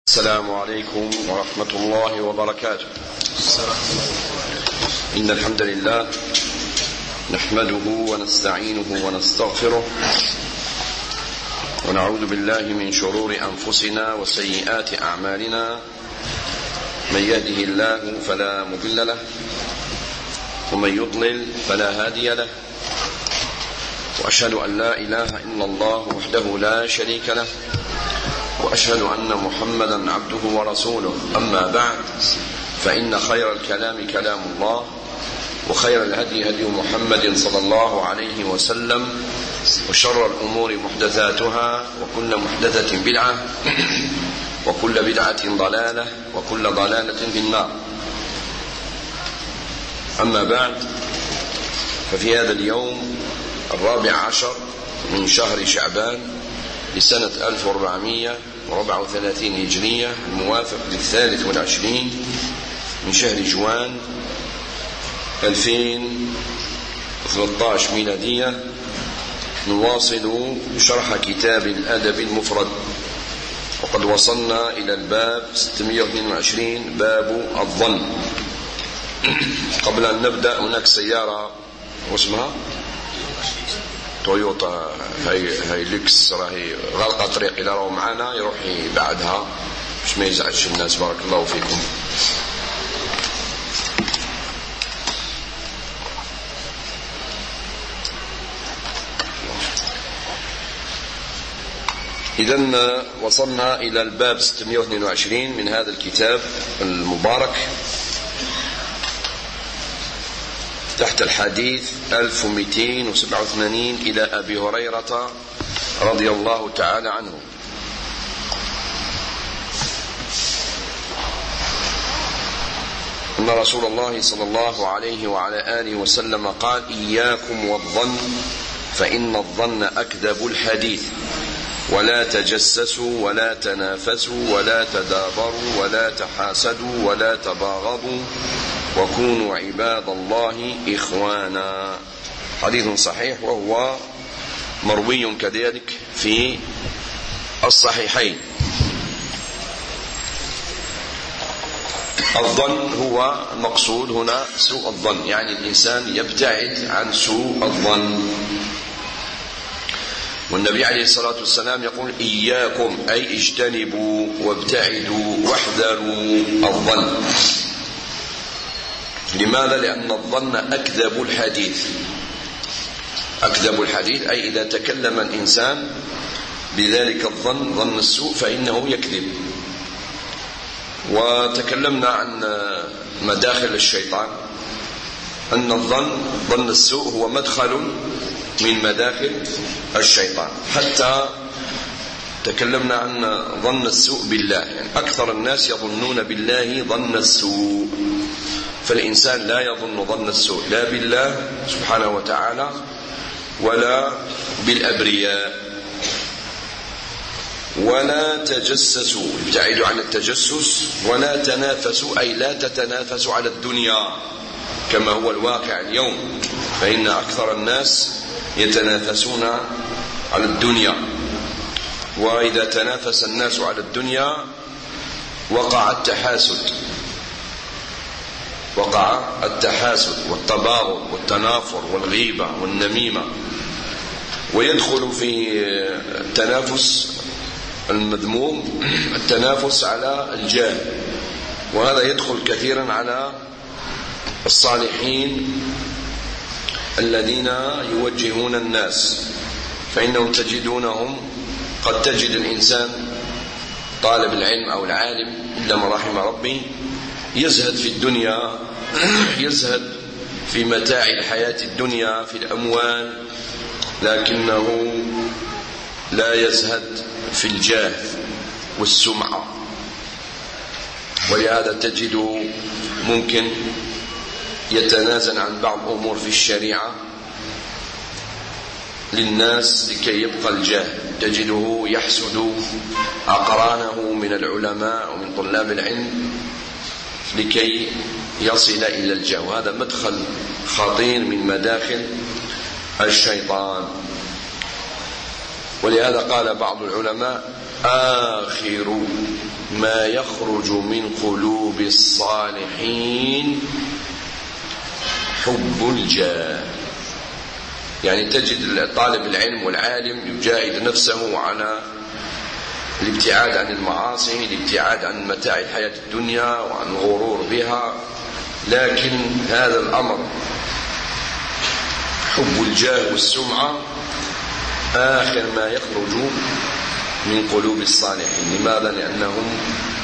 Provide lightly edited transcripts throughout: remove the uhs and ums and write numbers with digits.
السلام عليكم ورحمة الله وبركاته. إن الحمد لله نحمده ونستعينه ونستغفره ونعوذ بالله من شرور أنفسنا وسيئات أعمالنا. من يهده الله فلا مضل له ومن يضلل فلا هادي له، وأشهد أن لا إله إلا الله وحده لا شريك له، وأشهد أن محمدا عبده ورسوله. أما بعد، فإن خير الكلام كلام الله، وخير الهدي هدي محمد صلى الله عليه وسلم، وشر الأمور محدثاتها، وكل محدثة بدعة، وكل بدعة ضلالة، وكل ضلالة في النار. أما بعد، ففي هذا اليوم 14 من شهر شعبان لسنة 1434 هجرية، الموافق ل23 من شهر جوان 2013 ميلادية، نواصل شرح كتاب الأدب المفرد، وقد وصلنا إلى الباب 622، باب الظن. قبل أن نبدأ، هناك سيارة واسمها تويوتا هايلكس راهي غلقة طريق، إلى راهو معانا يروح بعدها باش ما يزعجش الناس. بارك الله فيكم. إذن وصلنا إلى الباب 622 من هذا الكتاب المبارك، تحت الحديث 1287 إلى أبي هريرة رضي الله تعالى عنه. أن رسول الله صلى الله عليه وعلى آله وسلم قال: إياكم والظن، فإن الظن أكذب الحديث، ولا تجسسوا ولا تنافسوا ولا تدابروا ولا تحاسدوا ولا تباغضوا، وكونوا عباد الله إخوانا. حديث صحيح، وهو مروي كذلك في الصحيحين. الظن هو المقصود هنا سوء الظن، يعني الإنسان يبتعد عن سوء الظن. والنبي عليه الصلاة والسلام يقول: إياكم، أي اجتنبوا وابتعدوا واحذروا الظن. لماذا؟ لأن الظن أكذب الحديث. أكذب الحديث أي إذا تكلم الإنسان بذلك الظن، ظن السوء، فإنه يكذب. وتكلمنا عن مداخل الشيطان، أن ظن السوء هو مدخل من مداخل الشيطان. حتى تكلمنا عن ظن السوء بالله، يعني أكثر الناس يظنون بالله ظن السوء، فالإنسان لا يظن ظن السوء لا بالله سبحانه وتعالى ولا بالأبرياء. ولا تجسسوا، ابتعدوا عن التجسس. ولا تنافسوا، أي لا تتنافسوا على الدنيا كما هو الواقع اليوم، فإن أكثر الناس يتنافسون على الدنيا، وإذا تنافس الناس على الدنيا وقع التحاسد والتباغض والتنافر والغيبة والنميمة، ويدخل في التنافس المذموم التنافس على الجاه، وهذا يدخل كثيرا على الصالحين الذين يوجهون الناس، فإنهم تجدونهم، قد تجد الإنسان طالب العلم أو العالم إلا من رحم ربي يزهد في الدنيا، يزهد في متاع الحياة الدنيا، في الأموال، لكنه لا يزهد في الجاه والسمعة. ولهذا تجد ممكن يتنازل عن بعض أمور في الشريعة للناس لكي يبقى الجاه. تجده يحسد أقرانه من العلماء ومن طلاب العلم لكي يصل إلى الجاه، وهذا مدخل خطير من مداخل الشيطان. ولهذا قال بعض العلماء: آخر ما يخرج من قلوب الصالحين حب الجاه. يعني تجد طالب العلم والعالم يجاهد نفسه على الابتعاد عن المعاصي، الابتعاد عن متاع الحياة الدنيا وعن الغرور بها، لكن هذا الأمر حب الجاه والسمعة آخر ما يخرج من قلوب الصالحين. لماذا؟ لأنهم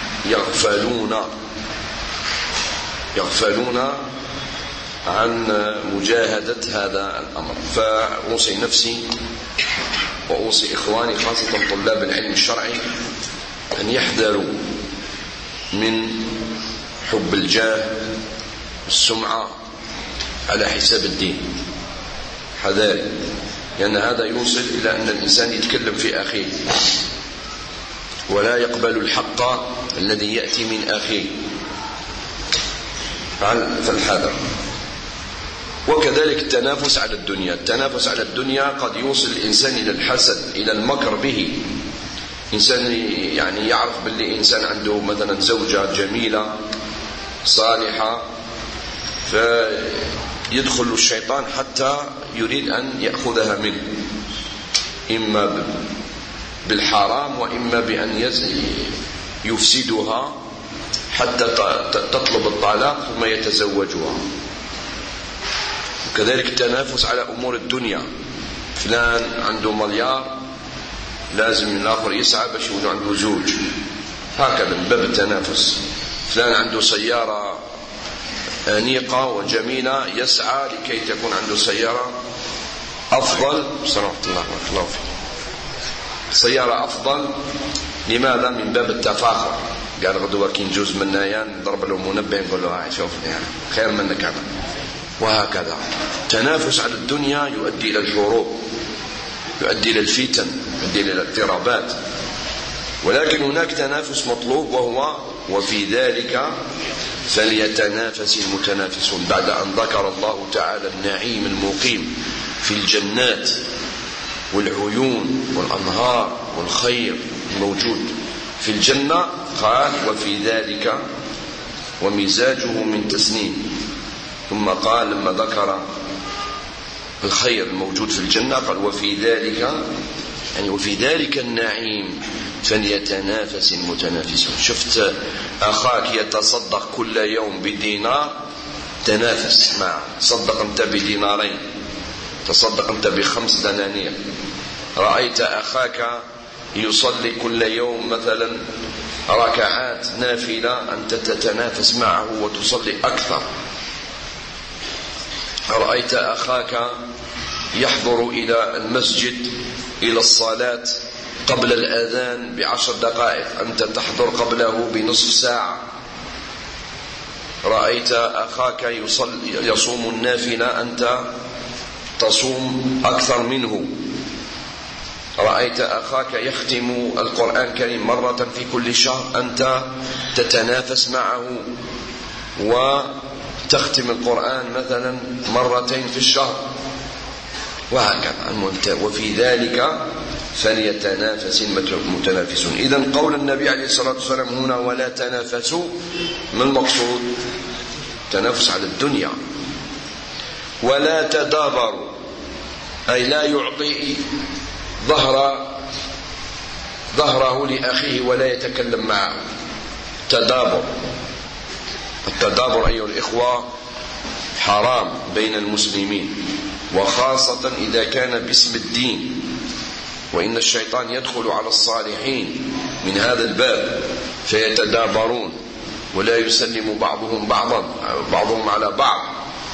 يغفلون عن مجاهدة هذا الأمر. فأوصي نفسي وأوصي إخواني خاصة طلاب العلم الشرعي أن يحذروا من حب الجاه والسمعة على حساب الدين، حذاري، لأن هذا يوصل إلى أن الإنسان يتكلم في أخيه ولا يقبل الحق الذي يأتي من أخيه، فالحذر. وكذلك التنافس على الدنيا. التنافس على الدنيا قد يوصل الإنسان إلى الحسد، إلى المكر به. إنسان يعني يعرف باللي إنسان عنده مثلا زوجة جميلة صالحة، فيدخل الشيطان حتى يريد أن يأخذها منه، إما بالحرام وإما بأن يفسدها حتى تطلب الطلاق ثم يتزوجها. وكذلك التنافس على أمور الدنيا. فلان عنده مليار، لازم الآخر يسعى باش يكون عنده زوج، هكذا من باب التنافس. فلان عنده سيارة أنيقة وجميلة، يسعى لكي تكون عنده سيارة أفضل. سلام الله فيك. سيارة أفضل. لماذا؟ من باب التفاخر. قال غدوة كي نجوز منايا نضرب له منبه نقول له شوف يعني خير منك هذا. وهكذا تنافس على الدنيا يؤدي إلى الحروب، يؤدي إلى الفتن، يؤدي إلى الاضطرابات. ولكن هناك تنافس مطلوب، وهو وفي ذلك فليتنافس المتنافسون. بعد أن ذكر الله تعالى النعيم المقيم في الجنات والعيون والأنهار والخير الموجود في الجنة، قال وفي ذلك ومزاجه من تسنيم. ثم قال لما ذكر الخير الموجود في الجنة قال وفي ذلك، يعني وفي ذلك النعيم فليتنافس المتنافسون. شفت أخاك يتصدق كل يوم بدينار، تنافس معه. تصدق أنت بدينارين، تصدق أنت ب5 دنانير. رأيت أخاك يصلي كل يوم مثلا ركعات نافلة، أنت تتنافس معه وتصلي أكثر. رأيت أخاك يحضر إلى المسجد إلى الصلاة قبل الأذان ب10 دقائق، أنت تحضر قبله بنصف ساعة. رأيت أخاك يصوم النافلة، أنت تصوم أكثر منه. رأيت أخاك يختم القرآن الكريم مرة في كل شهر، أنت تتنافس معه وتختم القرآن مثلا 2 في الشهر، وهكذا. وفي ذلك فليتنافس المتنافسون. إذن قول النبي عليه الصلاة والسلام هنا ولا تنافسوا، ما المقصود؟ تنافس على الدنيا. ولا تدابروا، أي لا يعطي ظهره لأخيه ولا يتكلم معه. تدابر. التدابر أيها الإخوة حرام بين المسلمين، وخاصة إذا كان باسم الدين. وإن الشيطان يدخل على الصالحين من هذا الباب فيتدابرون ولا يسلم بعضهم على بعض.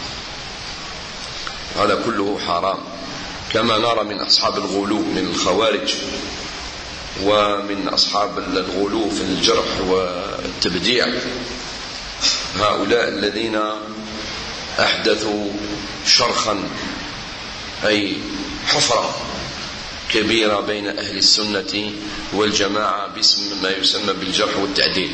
هذا كله حرام، كما نرى من أصحاب الغلو من الخوارج ومن أصحاب الغلو في الجرح والتبديع. هؤلاء الذين أحدثوا شرخا، أي حفرة كبيرة بين أهل السنة والجماعة باسم ما يسمى بالجرح والتعديل.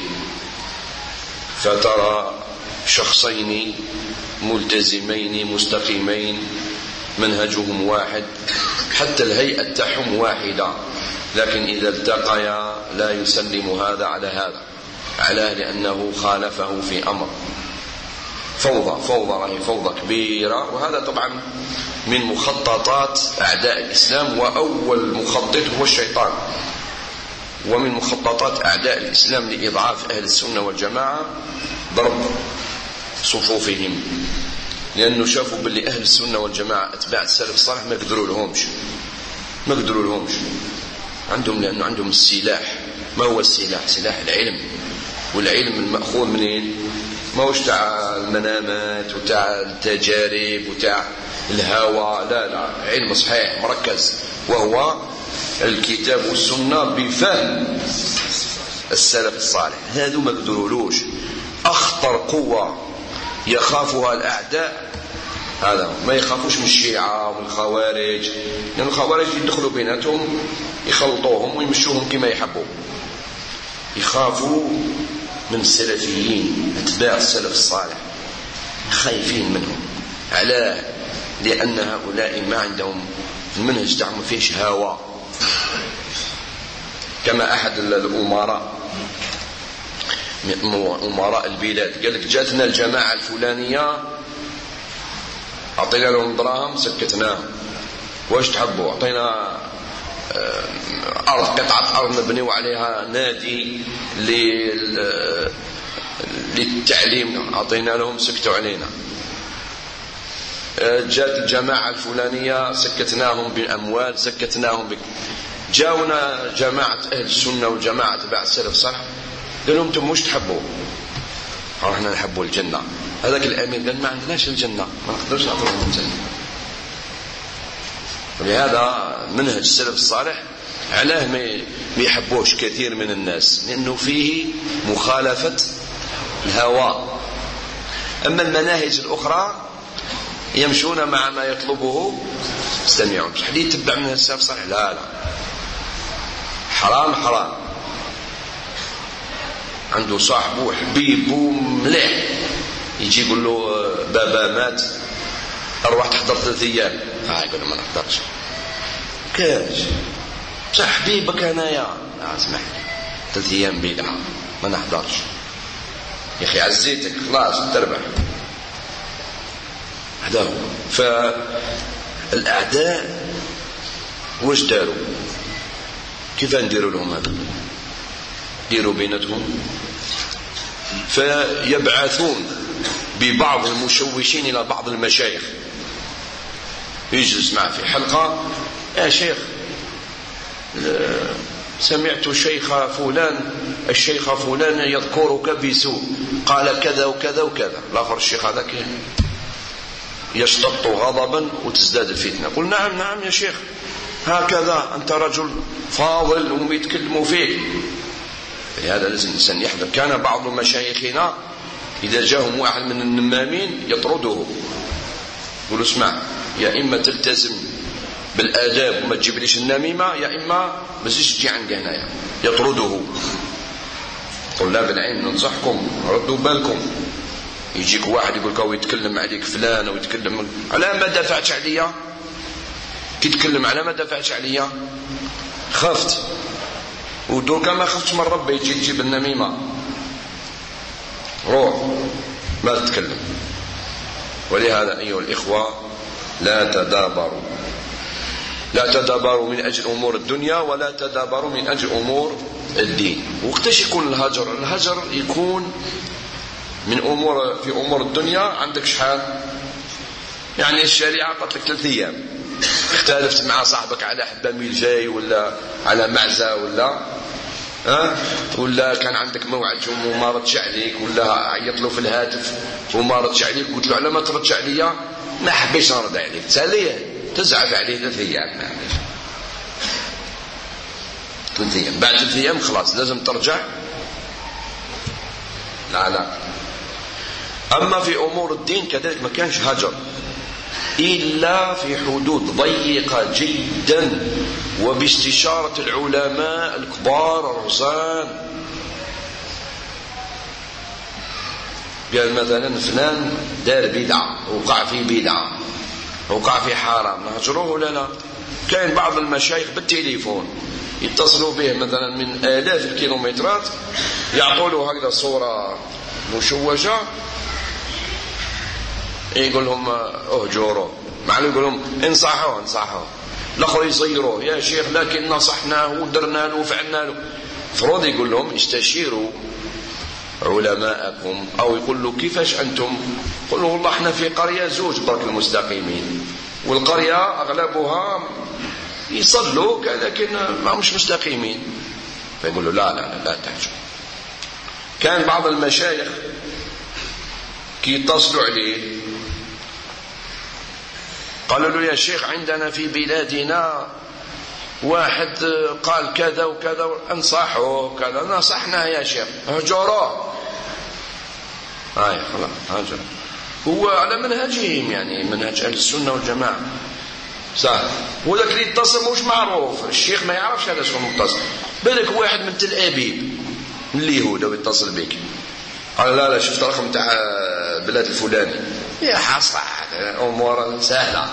فترى شخصين ملتزمين مستقيمين منهجهم واحد، حتى الهيئة تاعهم واحدة، لكن إذا التقيا لا يسلم هذا على هذا، علاه لأنه خالفه في أمر. فوضى راهي فوضى كبيرة. وهذا طبعا من مخططات أعداء الإسلام، وأول مخطط هو الشيطان. ومن مخططات أعداء الإسلام لإضعاف أهل السنة والجماعة ضرب صفوفهم، لأنه شافوا باللي أهل السنة والجماعة أتباع السلف الصالح ما قدروا لهمش عندهم، لأنه عندهم السلاح. ما هو السلاح؟ سلاح العلم. والعلم المأخوذ منين؟ ما هوش تاع المنامات وتاع التجارب وتاع الهوى، لا، علم صحيح مركز، وهو الكتاب والسنة بفهم السلف الصالح. هذو ما قدرولوش. أخطر قوة يخافها الأعداء هذا، ما يخافوش من الشيعة ومن الخوارج، لأن الخوارج يدخلوا بيناتهم يخلطوهم ويمشوهم كما يحبوا. يخافوا من السلفيين أتباع السلف الصالح، خايفين منهم. علاه؟ لأن هؤلاء ما عندهم المنهج تاعهم ما فيهش هوى. كما أحد الأمراء أمراء البلاد قال لك جاتنا الجماعة الفلانية أعطينا لهم دراهم سكتناهم، واش تحبوا؟ أعطينا قطعة أرض نبنيو عليها نادي للتعليم، أعطينا لهم سكتوا علينا. جات الجماعة الفلانية سكتناهم بالأموال، سكتناهم جاونا جماعة أهل السنة والجماعة تبع السلف الصالح قال لهم انتم مش تحبوا؟ احنا نحبوا الجنة. هذاك الأمير قال ما عندناش الجنة، ما نقدرش نعطيهم الجنة. ولهذا منهج السلف الصالح علاه ما يحبوش كثير من الناس، لأنه فيه مخالفة الهوى. أما المناهج الأخرى يمشون مع ما يطلبه يستمعون. حد يتبع منهج السلف الصالح؟ لا، حرام. عنده صاحبه حبيبه مليح يجي يقول له بابا مات اروح تحضر 3 أيام، يقول له ما نحضرش. كاش بصح حبيبك انايا، اسمح لي 3 أيام بدعه ما نحضرش. يا اخي عزيتك خلاص تربح. هذا هو. فالاعداء واش داروا؟ كيف نديروا لهم هذا؟ ديروا بينتهم فيبعثون ببعض المشوشين إلى بعض المشايخ، يجلس معه في حلقة: يا شيخ سمعت الشيخ فلان يذكرك بسوء، قال كذا وكذا وكذا. الآخر الشيخ هذاك يشتط غضبا وتزداد الفتنة. قل نعم يا شيخ، هكذا أنت رجل فاضل وهم يتكلموا فيك. لهذا لازم الإنسان يحذر. كان بعض مشايخنا إذا جاءهم واحد من النمامين يطرده، يقول اسمع، يا إما تلتزم بالآداب وما تجيبليش النميمة، يا إما ما تجيش تجي عندي هنايا. يطرده. طلاب العلم ننصحكم ردوا بالكم. يجيك واحد يقول لك يتكلم عليك فلان ويتكلم على ما دافعتش عليا، كي تتكلم على ما دافعتش عليا خفت، ودوكا ما خفتش من ربي يجي تجيب النميمة، روح ما تتكلم. ولهذا أيها الإخوة لا تدابروا من أجل أمور الدنيا، ولا تدابروا من أجل أمور الدين. وقتاش يكون الهجر يكون من في أمور الدنيا. عندك شحال يعني الشريعة قالت لك 3 أيام، اختلفت مع صاحبك على حبة ميلجاي ولا على معزة ولا كان عندك موعد وما ردش عليك، ولا عيط له في الهاتف وما ردش عليك، قلت له على ما تردش عليا ما حبيش نرد عليك، تساليه تزعف عليه 3 أيام. 3 أيام بعد 3 أيام خلاص لازم ترجع. لا. أما في أمور الدين كذلك ما كانش هجر إلا في حدود ضيقة جدا وباستشارة العلماء الكبار الرزان. قال مثلا فلان دار بدعة، وقع في بدعة، وقع في حرام، نهجروه ولا لا؟ كاين بعض المشايخ بالتليفون يتصلوا به مثلا من آلاف الكيلومترات، يعطوا له هكذا صورة مشوشة، يقول لهم اهجروا، مع يقول لهم انصحوه. الاخر يصيروه يا شيخ لكن نصحناه ودرنا له وفعلنا له. المفروض يقول لهم استشيروا علماءكم، او يقول له كيفاش انتم؟ قل له والله احنا في قريه زوج برك المستقيمين، والقريه اغلبها يصلوا لكن ما مش مستقيمين. فيقول له لا تحجر. كان بعض المشايخ كي يتصلوا عليه قالوا له يا شيخ عندنا في بلادنا واحد قال كذا وكذا، انصحه كذا. نصحناه يا شيخ، هجروه. خلاص هجر. هو على منهجهم، يعني منهج اهل السنه والجماعه. صح. وذاك اللي يتصل مش معروف، الشيخ ما يعرفش هذا شنو متصل. بالك واحد من تل ابيب من اليهود ويتصل بك، قال لا شفت رقم تاع بلاد الفلاني، يا حصل امور سهله.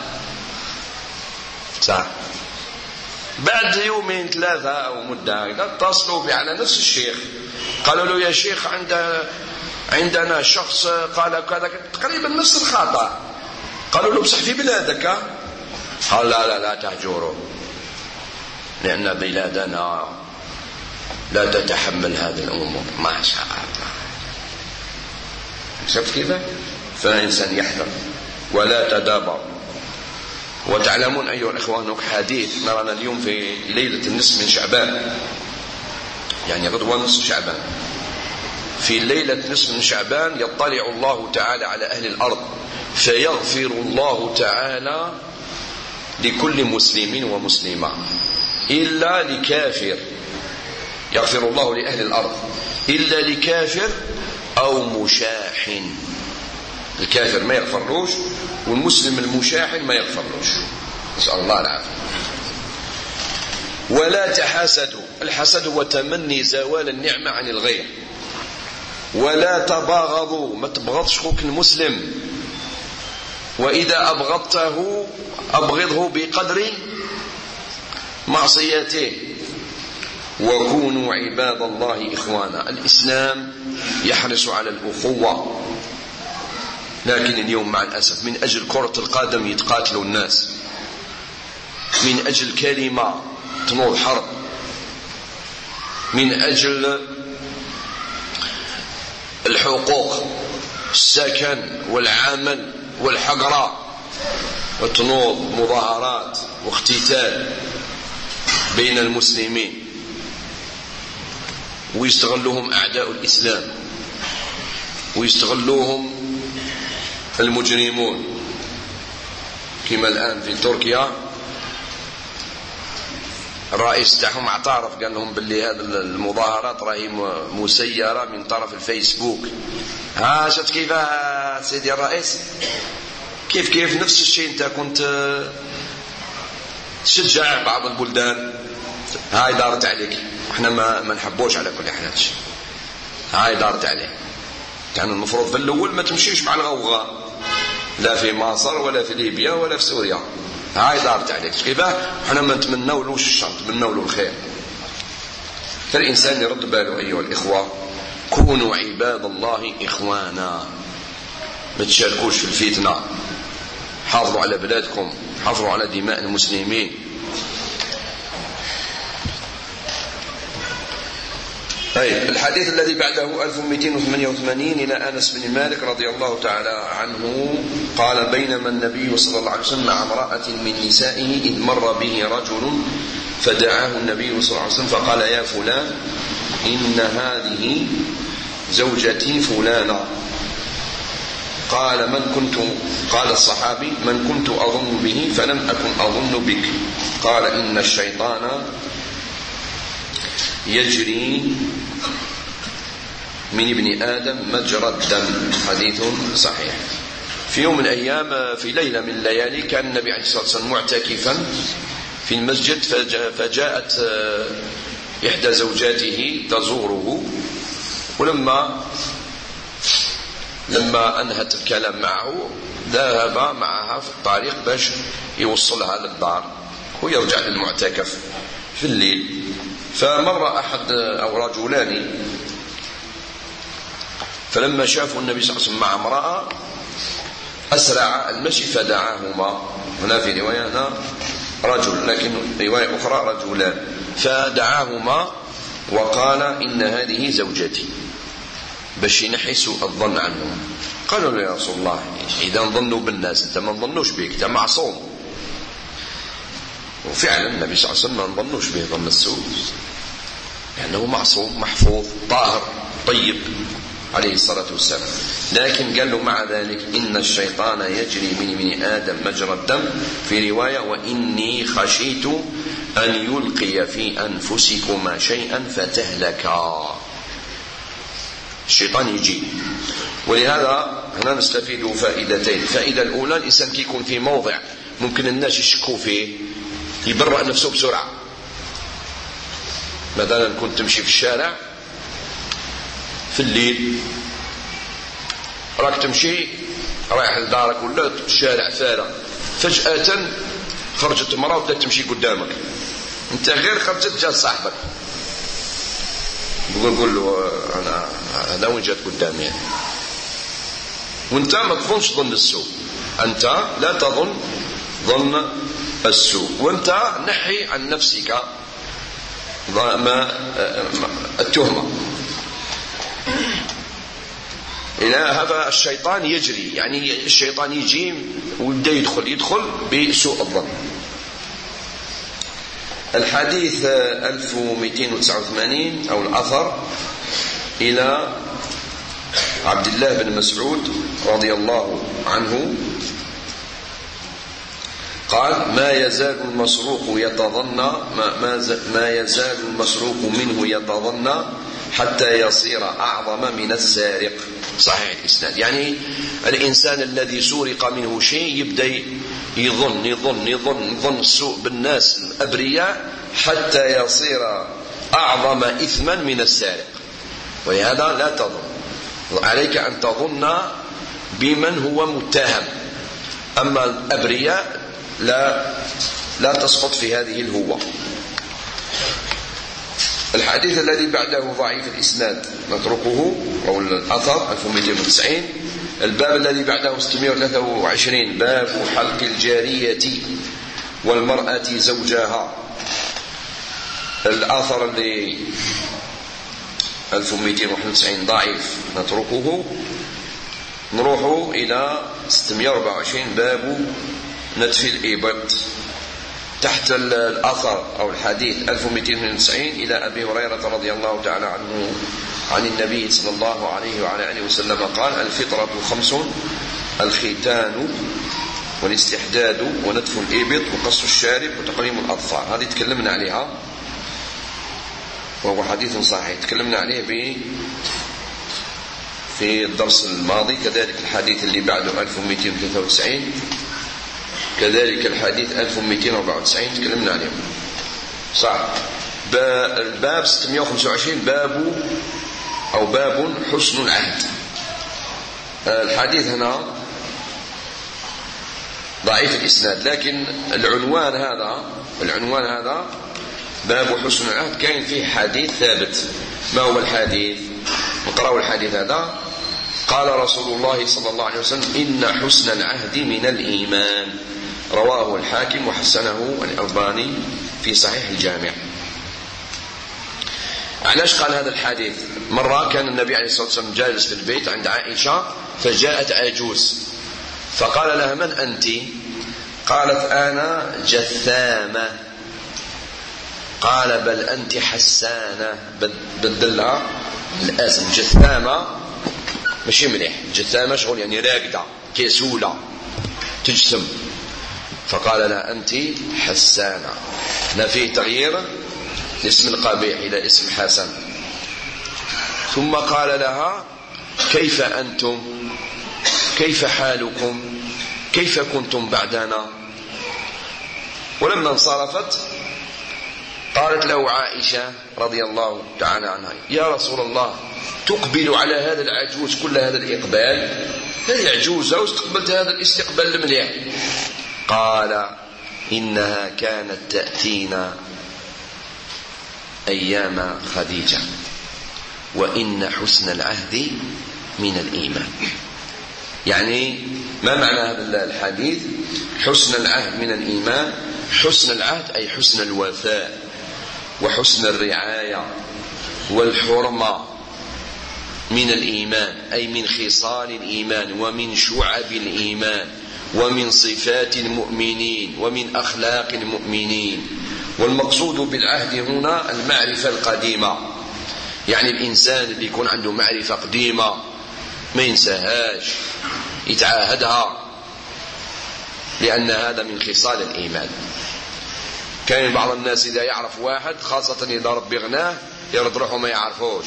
صح. بعد يومين ثلاثه او مده اتصلوا به على نفس الشيخ، قالوا له يا شيخ عندنا شخص قال كذا تقريبا نفس الخطأ. قالوا له بصح في بلادك؟ قال لا تهجروا، لأن بلادنا لا تتحمل هذه الأمور. ما شاء الله. شفت كيف؟ فالإنسان يحذر ولا تدابر. وتعلمون أيها الإخوان حديث نرانا اليوم في ليلة النصف من شعبان، يعني غدوة نصف شعبان. في ليلة نصف من شعبان يطلع الله تعالى على أهل الأرض فيغفر الله تعالى لكل مسلم ومسلمة إلا لكافر. يغفر الله لأهل الأرض إلا لكافر أو مشاحن. الكافر ما يغفرلوش، والمسلم المشاحن ما يغفرلوش، نسأل الله العافية. ولا تحاسدوا. الحسد هو تمني زوال النعمة عن الغير. ولا تباغضوا، ما تبغضش خوك المسلم، وإذا أبغضته أبغضه بقدر معصيته. وكونوا عباد الله إخوانا. الإسلام يحرص على الأخوة، لكن اليوم مع الأسف من أجل كرة القدم يتقاتلوا الناس، من أجل كلمة تنوض حرب، من أجل الحقوق، السكن والعمل والحقرة، وتنوض مظاهرات واقتتال بين المسلمين، ويستغلوهم أعداء الإسلام، ويستغلوهم المجرمون. كما الآن في تركيا الرئيس تاعهم اعترف، قال لهم باللي هذه المظاهرات راهي مسيرة من طرف الفيسبوك. شفت كيف سيدي الرئيس؟ كيف نفس الشيء انت كنت تشجع بعض البلدان، هاي دارت عليك. احنا ما نحبوش على كل حال هادشي، هاي دارت عليه. كان المفروض في الاول ما تمشيش مع الغوغاء، لا في مصر ولا في ليبيا ولا في سوريا. هاي دارت عليك. كيف احنا ما نتمناولوش الشر، نتمناو له الخير. فالانسان يرد باله ايها الاخوه، كونوا عباد الله اخوانا، ما تشاركوش في الفتنه، حافظوا على بلادكم، حافظوا على دماء المسلمين. طيب، الحديث الذي بعده 1288 إلى أنس بن مالك رضي الله تعالى عنه قال: بينما النبي صلى الله عليه وسلم مع امرأة من نسائه إذ مر به رجل فدعاه النبي صلى الله عليه وسلم فقال: يا فلان إن هذه زوجتي فلانة. قال الصحابي: من كنت أظن به فلم أكن أظن بك. قال: إن الشيطان يجري من ابن آدم مجرى الدم. حديث صحيح. في يوم من الأيام، في ليلة من الليالي، كان النبي عليه الصلاة والسلام معتكفا في المسجد، فجاءت إحدى زوجاته تزوره، ولما أنهت الكلام معه ذهب معها في الطريق باش يوصلها للدار ويرجع للمعتكف في الليل. فمر أحد أو رجلان فلما شافوا النبي صلى الله عليه وسلم مع امرأة أسرع المشي فدعاهما. هنا في رواية هنا رجل، لكن رواية أخرى رجلان، فدعاهما وقال إن هذه زوجتي باش ينحي سوء الظن عنهم. قالوا له يا رسول الله إذا ظنوا بالناس أنت ما نظنوش بك، أنت معصوم. وفعلا النبي صلى الله عليه وسلم ما نظنوش به ظن السوء لأنه معصوم محفوظ طاهر طيب عليه الصلاة والسلام. لكن قال له مع ذلك إن الشيطان يجري من ابن آدم مجرى الدم، في رواية وإني خشيت أن يلقي في أنفسكما شيئا فتهلكا. الشيطان يجي. ولهذا هنا نستفيد فائدتين. الفائدة الأولى الإنسان كي يكون في موضع ممكن الناس يشكوا فيه يبرأ نفسه بسرعة. مثلا كنت تمشي في الشارع في الليل، راك تمشي رايح لدارك ولا الشارع فارغ، فجأة خرجت مرأة وبدأت تمشي قدامك، انت غير خرجت جات صاحبك قول له انا هذا وين جات قدامي يعني. وانت ما تظنش ظن السوء، انت لا تظن ظن السوء، وانت نحي عن نفسك التهمة. إلى هذا الشيطان يجري، يعني الشيطان يجي ويبدأ يدخل بسوء الظن. الحديث 1289 أو الأثر إلى عبد الله بن مسعود رضي الله عنه قال ما يزال المسروق يتظنى ما يزال المسروق منه يتظنى حتى يصير أعظم من السارق. صحيح الإسناد. يعني الإنسان الذي سرق منه شيء يبدأ يظن السوء بالناس الأبرياء حتى يصير أعظم إثما من السارق. ولهذا لا تظن، عليك أن تظن بمن هو متهم، أما الأبرياء لا تسقط في هذه الهوة. الحديث الذي بعده ضعيف الإسناد نتركه، أو الأثر 1290. الباب الذي بعده 623 باب حلق الجارية والمرأة زوجها. الأثر اللي 1291 ضعيف نتركه، نروح إلى 624 باب نتف الإبط. تحت الأثر أو الحديث 1292 إلى أبي هريرة رضي الله تعالى عنه عن النبي صلى الله عليه وعلى آله وسلم قال الفطرة 5: الختان والاستحداد ونتف الإبط وقص الشارب وتقليم الأظفار. هذه تكلمنا عليها وهو حديث صحيح تكلمنا عليه في الدرس الماضي. كذلك الحديث اللي بعده 1293، كذلك الحديث 1294 تكلمنا عليهم صح. الباب 625 باب حسن العهد. الحديث هنا ضعيف الإسناد، لكن العنوان هذا باب حسن العهد كاين فيه حديث ثابت. ما هو الحديث؟ نقرأ الحديث هذا. قال رسول الله صلى الله عليه وسلم إن حسن العهد من الإيمان، رواه الحاكم وحسنه الألباني في صحيح الجامع. علاش قال هذا الحديث؟ مرة كان النبي عليه الصلاة والسلام جالس في البيت عند عائشة، فجاءت عجوز فقال لها من أنت؟ قالت أنا جثامة. قال بل أنت حسانة، بدلها الاسم. جثامة ماشي مليح، جثامة شغل يعني راقدة كسولة تجسم. فقال لها أنت حسانة. هنا فيه تغيير الاسم القبيح إلى اسم حسن. ثم قال لها كيف أنتم؟ كيف حالكم؟ كيف كنتم بعدنا؟ ولما انصرفت قالت له عائشة رضي الله تعالى عنها يا رسول الله تقبل على هذا العجوز كل هذا الإقبال؟ هذه عجوزة واستقبلت هذا الاستقبال المليح. قال إنها كانت تأتينا أيام خديجة، وإن حسن العهد من الإيمان. يعني ما معنى هذا الحديث؟ حسن العهد من الإيمان. حسن العهد أي حسن الوفاء وحسن الرعاية والحرمة من الإيمان، أي من خصال الإيمان ومن شعب الإيمان ومن صفات المؤمنين ومن أخلاق المؤمنين. والمقصود بالعهد هنا المعرفة القديمة، يعني الإنسان اللي يكون عنده معرفة قديمة ما ينساهاش، يتعاهدها، لأن هذا من خصال الإيمان. كان بعض الناس إذا يعرف واحد، خاصة إذا ربي غناه، يرد روحه ما يعرفوش،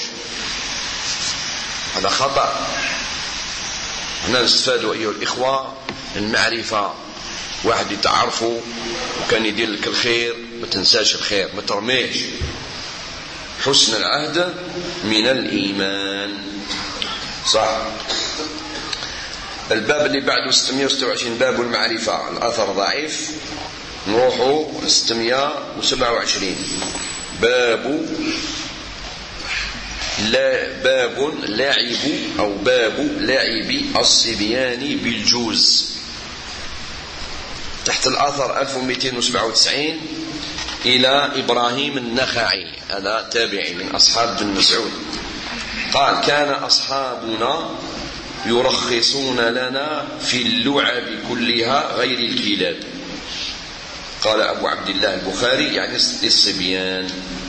هذا خطأ. هنا نستفادوا أيها الإخوة المعرفة، واحد يتعرفه وكان يدير لك الخير ما تنساش الخير، ما ترميش. حسن العهد من الإيمان. صح. الباب اللي بعده 626 باب المعرفة، الأثر ضعيف. نروحوا 627 باب لاعب أو باب لاعب الصبيان بالجوز. تحت الأثر 1297 إلى إبراهيم النخعي، هذا تابعي من أصحاب بن مسعود، قال: كان أصحابنا يرخصون لنا في اللعب كلها غير الكلاب. قال أبو عبد الله البخاري يعني الصبيان.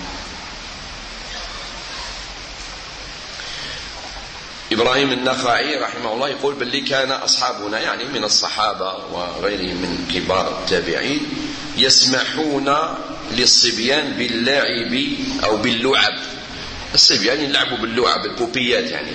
إبراهيم النخعي رحمه الله يقول: بل كان أصحابنا، يعني من الصحابة وغيرهم من كبار التابعين، يسمحون للصبيان باللعب أو باللعب. الصبيان يلعبوا باللعب، البوبيات يعني،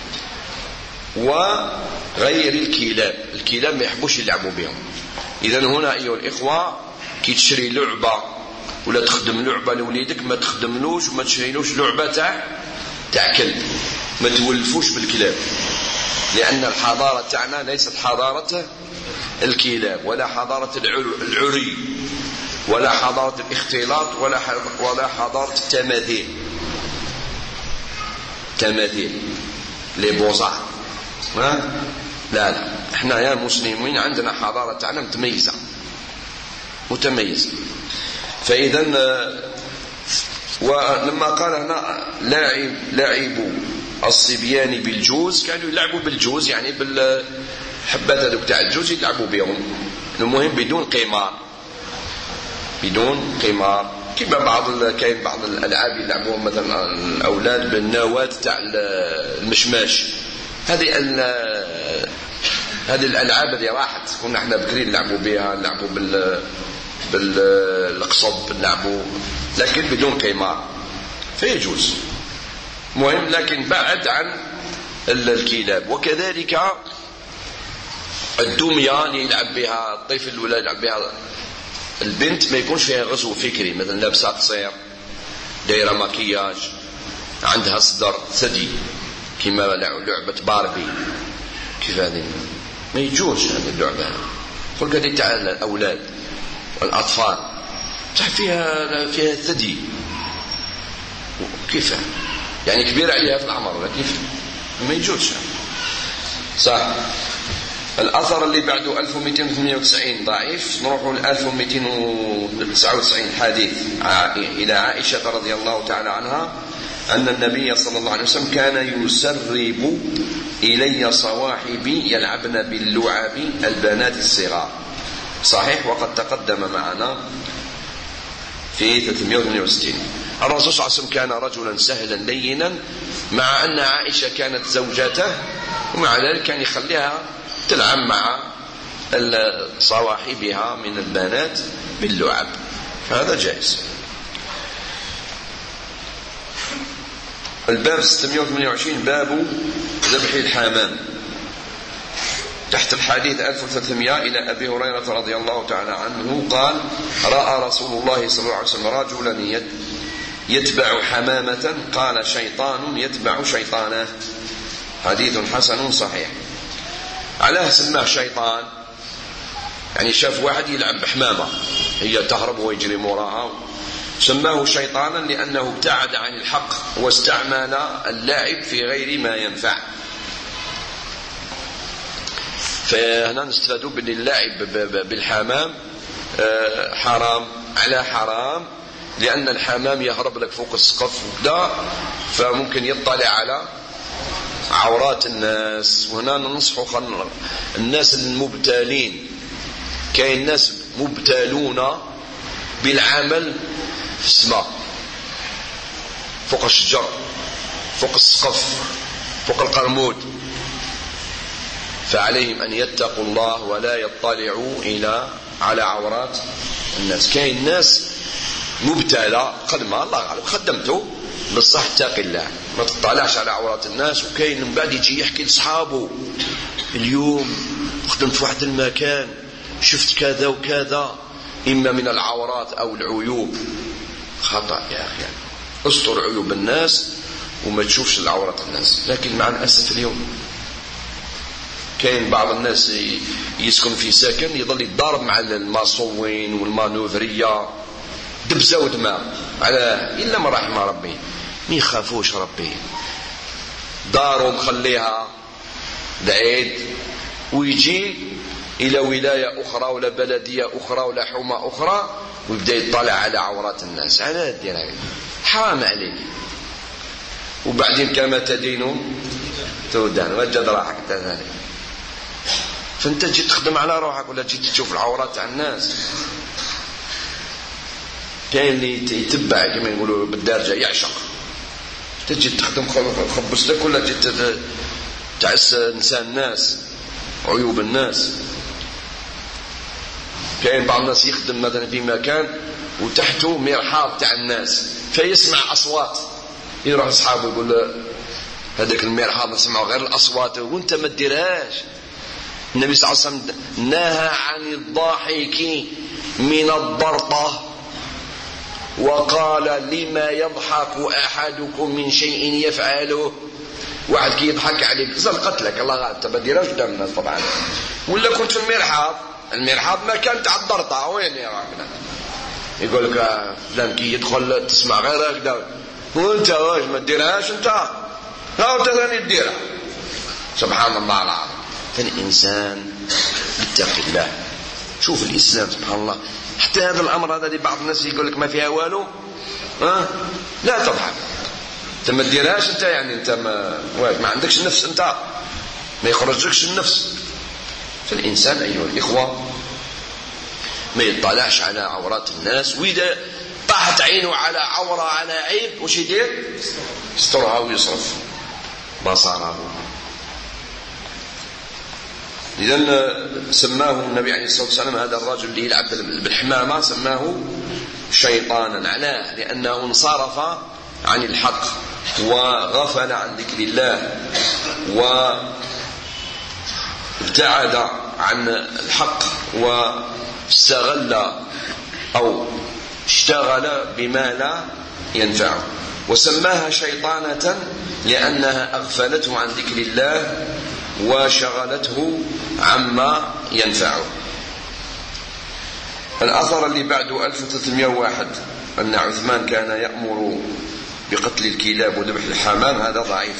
وغير الكلاب. الكلاب ما يحبوش يلعبوا بهم. إذن هنا أيها الإخوة كي تشري لعبة ولا تخدم لعبة لوليدك، ما تخدملوش وما تشريلوش لعبة تاع كلب، ما تولفوش بالكلاب، لأن الحضارة تاعنا ليست حضارة الكلاب، ولا حضارة العري، ولا حضارة الاختلاط، ولا حضارة التماثيل لي بوزار. لا احنا يا مسلمين عندنا حضارة تاعنا متميزة. فإذا ولما قال هنا لاعب الصبيان بالجوز، كانوا يلعبوا بالجوز، يعني بالحبات هذوك تاع الجوز يلعبوا بهم، المهم بدون قمار. كما كاين بعض الالعاب يلعبوهم مثلا الاولاد بالنواه تاع المشماش. هذه الالعاب اللي راحت، كنا احنا بكري نلعبوا بها، نلعبوا بالقصب، نلعبوا لكن بدون قمار، فيجوز. مهم، لكن بعد عن الكلاب. وكذلك الدمية اللي يلعب بها الطفل ولا يلعب بها البنت ما يكونش فيها غزو فكري، مثلا لابسه قصير، دايره مكياج، عندها صدر ثدي كما لعبه باربي. كيف هذه؟ ما يجوز هذه اللعبه. قل هذه تاع الاولاد والاطفال، تاع فيها ثدي، كيف يعني كبير عليها في العمر، ولا كيف؟ ما يجوز. صح. الأثر اللي بعده 1298 ضعيف. نروح ل 1299 حديث إلى عائشة رضي الله تعالى عنها أن النبي صلى الله عليه وسلم كان يسرب إلي صواحبي يلعبن باللعب البنات الصغار. صحيح، وقد تقدم معنا في 368. الرسول صلى الله عليه وسلم كان رجلا سهلا لينا، مع أن عائشة كانت زوجته، ومع ذلك كان يخليها تلعب مع صواحبها من البنات باللعب، فهذا جائز. الباب 628 باب ذبح الحمام. تحت الحديث 1300 إلى أبي هريرة رضي الله تعالى عنه قال: رأى رسول الله صلى الله عليه وسلم رجلا يتبع حمامة، قال: شيطان يتبع شيطانه. حديث حسن صحيح. علاه سماه شيطان؟ يعني شاف واحد يلعب بحمامة، هي تهرب ويجري موراها سماه شيطانا لأنه ابتعد عن الحق واستعمل اللعب في غير ما ينفع. فهنا نستفادوا بأن اللعب بالحمام حرام على حرام، لأن الحمام يهرب لك فوق السقف وكذا، فممكن يطلع على عورات الناس. وهنا ننصح الناس المبتالين، كاين ناس مبتالون بالعمل في السماء، فوق الشجر، فوق السقف، فوق القرمود، فعليهم أن يتقوا الله ولا يطلعوا على عورات الناس. كاين ناس مبتلى قد ما الله غالب خدمته بصح اتق الله ما تطلعش على عورات الناس. وكاين من بعد يجي يحكي لاصحابه اليوم خدمت في واحد المكان شفت كذا وكذا، إما من العورات أو العيوب. خطأ يا أخي، استر عيوب الناس وما تشوفش العورات الناس. لكن مع الأسف اليوم كاين بعض الناس يسكن في سكن يظل يتضارب مع الماسوين والمانوفرية دبزة ودماء على إلا ما رحم ربي، ما يخافوش ربي، داروا مخليها بعيد ويجي إلى ولاية أخرى ولا بلدية أخرى ولا حومة أخرى ويبدأ يطلع على عورات الناس. على الدين حرام عليك. وبعدين كما تدين تودان وجد راحك تذلك. فأنت جيت تخدم على روحك ولا جيت تشوف العورات على الناس؟ كاين اللي يتبع كما يقولوا بالدارجة يعشق، تجي تخدم خبص لك ولا جيت تعس نساء الناس عيوب الناس. كاين بعض الناس يخدم مثلا في مكان وتحته مرحاض تاع الناس فيسمع أصوات، يروح أصحابه يقول له هذاك المرحاض نسمعه غير الأصوات وانت ما تديرهاش. النبي صلى الله عليه وسلم نهى عن الضاحك من الضرطة وقال لما يضحك أحدكم من شيء يفعله. واحد كي يضحك عليك زل قتلك الله غالب، تبى ديرهاش قدام الناس طبعا. ولا كنت في المرحاض ما كانت على الضرطة وين يا راجل؟ يقول لك فلان كي يدخل تسمع غير هكذا وانت واش ما تديرهاش انت؟ ها انت ثاني تديرها. سبحان الله العظيم. فالإنسان يتقي الله. شوف الإسلام سبحان الله، حتى هذا الأمر هذا اللي بعض الناس يقول لك ما فيها والو، لا طبعا انت ما تديرهاش انت، يعني انت ما عندكش النفس، انت ما يخرجكش النفس. فالإنسان أيها الإخوة ما يطلعش على عورات الناس، وإذا طاحت عينه على عورة على عيب وش يدير؟ يسترها ويصرف بصره. إذن سماه النبي عليه الصلاة والسلام هذا الرجل اللي يلعب بالحمامة سماه شيطانا. علاه؟ لأنه انصرف عن الحق وغفل عن ذكر الله وابتعد عن الحق واستغل أو اشتغل بما لا ينفعه. وسماها شيطانة لأنها أغفلته عن ذكر الله وشغلته عما ينفعه. الأثر اللي بعده 1301 أن عثمان كان يأمر بقتل الكلاب وذبح الحمام، هذا ضعيف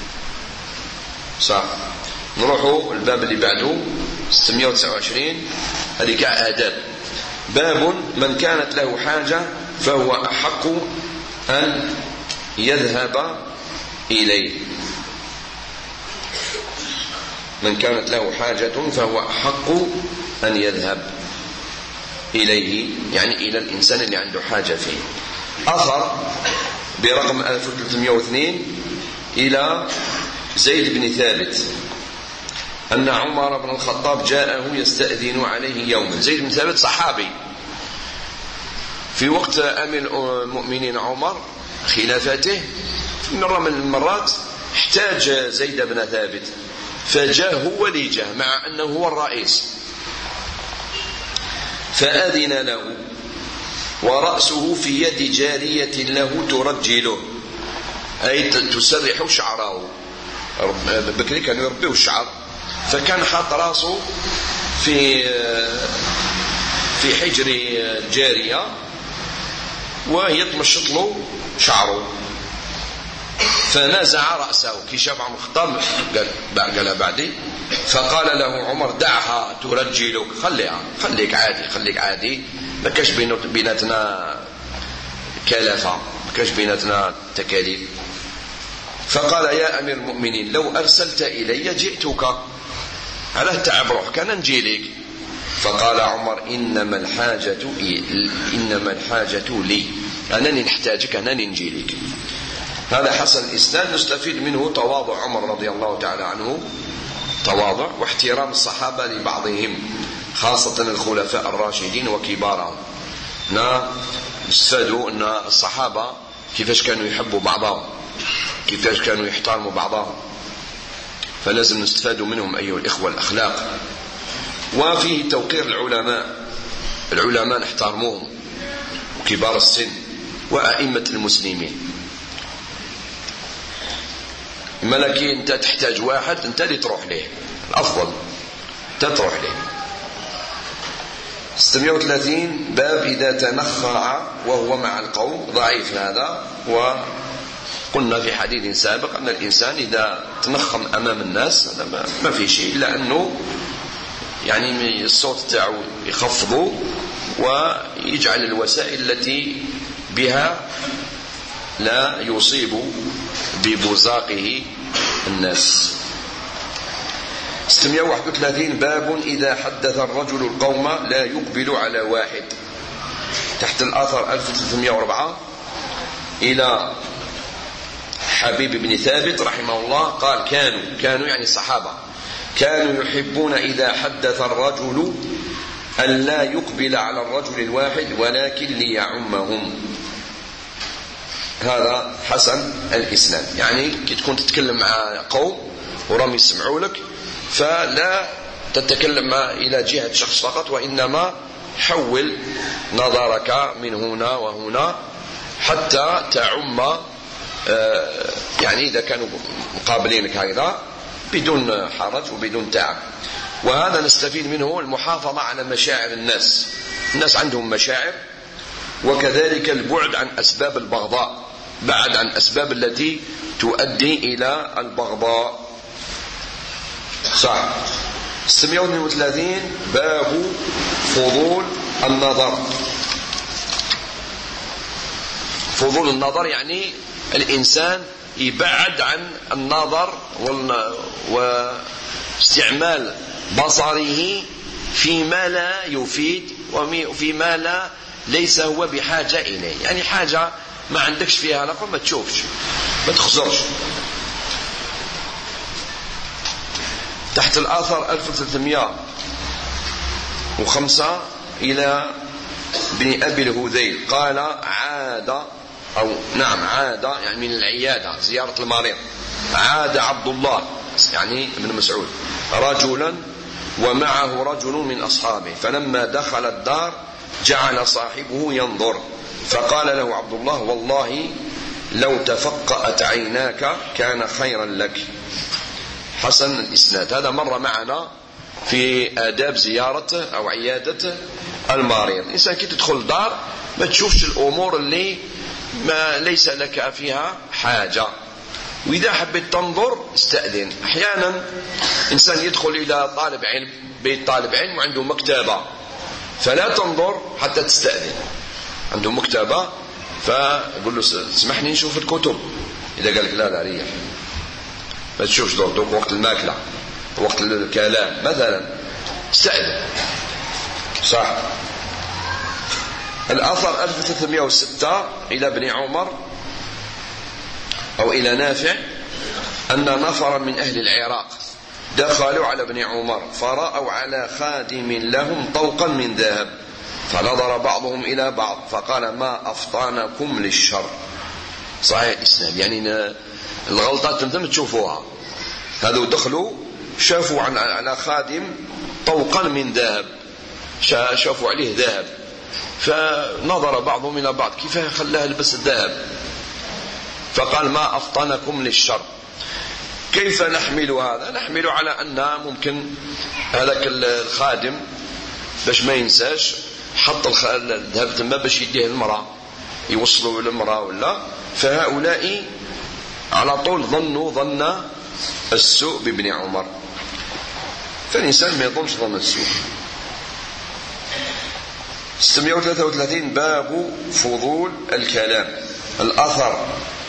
صح. نروحوا الباب اللي بعده 629، هذه كاع آداب. باب من كانت له حاجة فهو أحق أن يذهب إليه. من كانت له حاجة فهو أحق أن يذهب إليه، يعني إلى الإنسان اللي عنده حاجة فيه. أثر برقم 1302 إلى زيد بن ثابت أن عمر بن الخطاب جاءه يستأذن عليه يوما. زيد بن ثابت صحابي في وقت أمير المؤمنين عمر خلافته، مرة من المرات احتاج زيد بن ثابت فجاء هو ليجه مع أنه هو الرئيس، فأذن له ورأسه في يد جارية له ترجله، أي تسرح شعره. بكري كانوا يربيه الشعر، فكان حاط راسه في حجر الجارية وهي تمشط له شعره، فنزع رأسه. كي شاف عمر الخطاب قال بعدي، فقال له عمر دعها ترجلك، خليك عادي، ما كاش بيناتنا كلافة، ما كاش بيناتنا تكاليف. فقال يا أمير المؤمنين لو أرسلت إلي جئتك، على التعب روح كان نجي لك. فقال عمر إنما الحاجة لي، أنني نحتاجك، أنني نجي لك. هذا حسن الإسناد، نستفيد منه تواضع عمر رضي الله تعالى عنه، تواضع واحترام الصحابة لبعضهم، خاصة الخلفاء الراشدين وكبارهم. نستفادوا أن الصحابة كيفاش كانوا يحبوا بعضهم، كيفاش كانوا يحترموا بعضهم، فلازم نستفادوا منهم أيها الإخوة الأخلاق. وفيه توقير العلماء نحترموهم، وكبار السن وأئمة المسلمين. ملكي أنت تحتاج واحد أنت اللي تروح له، الأفضل تروح له. 630 باب إذا تنخع وهو مع القوم، ضعيف هذا. وقلنا في حديث سابق أن الإنسان إذا تنخم أمام الناس هذا ما في شيء، إلا أنه يعني الصوت تاعو يخفضه ويجعل الوسائل التي بها لا يصيب ببزاقه الناس. 631 باب إذا حدث الرجل القوم لا يقبل على واحد. تحت الآثر 1304 إلى حبيب بن ثابت رحمه الله قال كانوا يعني الصحابة كانوا يحبون إذا حدث الرجل أن لا يقبل على الرجل الواحد ولكن ليعمهم. هذا حسن الإسلام، يعني كي تكون تتكلم مع قوم وراهم يسمعوا لك فلا تتكلم إلى جهة شخص فقط، وإنما حول نظرك من هنا وهنا حتى تعم، يعني إذا كانوا مقابلينك هكذا بدون حرج وبدون تعب. وهذا نستفيد منه المحافظة على مشاعر الناس عندهم مشاعر، وكذلك البعد عن أسباب البغضاء، بعد عن أسباب التي تؤدي إلى البغضاء. صح. 632 باب فضول النظر. فضول النظر يعني الإنسان يبعد عن النظر واستعمال بصره فيما لا يفيد وفيما لا ليس هو بحاجة إليه، يعني حاجة ما عندكش فيها علاقة ما تشوفش، ما تخزرش. تحت الآثر 1305 إلى بن أبي الهذيل قال عاد يعني من العيادة زيارة المريض، عاد عبد الله يعني ابن مسعود رجلا ومعه رجل من أصحابه، فلما دخل الدار جعل صاحبه ينظر، فقال له عبد الله والله لو تفقأت عيناك كان خيرا لك. حسن الإسناد. هذا مر معنا في آداب زيارة أو عيادة المريض. الإنسان كي تدخل الدار ما تشوفش الأمور اللي ما ليس لك فيها حاجة، وإذا حبيت تنظر استأذن. أحيانا إنسان يدخل إلى طالب علم، بيت طالب علم وعنده مكتبة، فلا تنظر حتى تستأذن. عنده مكتبة فقل له اسمحني نشوف الكتب، إذا قال لك لا ريح ما تشوفش دوك وقت الماكلة وقت الكلام مثلا استأذن. صح. الأثر 1306 إلى ابن عمر أو إلى نافع أن نفرا من أهل العراق دخلوا على ابن عمر فرأوا على خادم لهم طوقا من ذهب، فنظر بعضهم إلى بعض فقال ما أفطانكم للشر. صحيح الإسلام، يعني الغلطات تم تشوفوها. هذو دخلوا شافوا على خادم طوقا من ذهب، شافوا عليه ذهب، فنظر بعضهم إلى بعض كيف خلاه يلبس الذهب، فقال ما أفطنكم للشر. كيف نحمل هذا؟ نحمل على أن ممكن هذاك الخادم باش ما ينساش حط الذهب تما باش يديه المرأة، يوصلوا للمرأة ولا، فهؤلاء على طول ظنوا ظن السوء بابن عمر. فالإنسان ما يظنش ظن السوء. 633 باب فضول الكلام. الأثر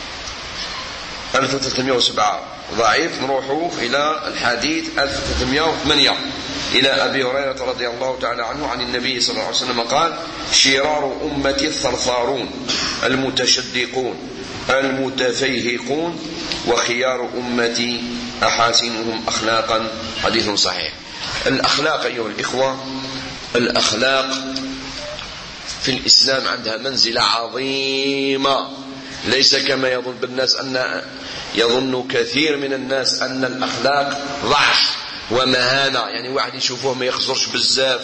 1307 ضعيف. نروحوا إلى الحديث 1308 إلى أبي هريرة رضي الله تعالى عنه عن النبي صلى الله عليه وسلم قال: شرار أمتي الثرثارون المتشدقون المتفيهقون وخيار أمتي أحاسنهم أخلاقا. حديث صحيح. الأخلاق أيها الإخوة، الأخلاق في الإسلام عندها منزلة عظيمة، ليس كما يظن بالناس يظن كثير من الناس أن الأخلاق ضعف ومهانة، يعني واحد يشوفوه ما يخزرش بزاف،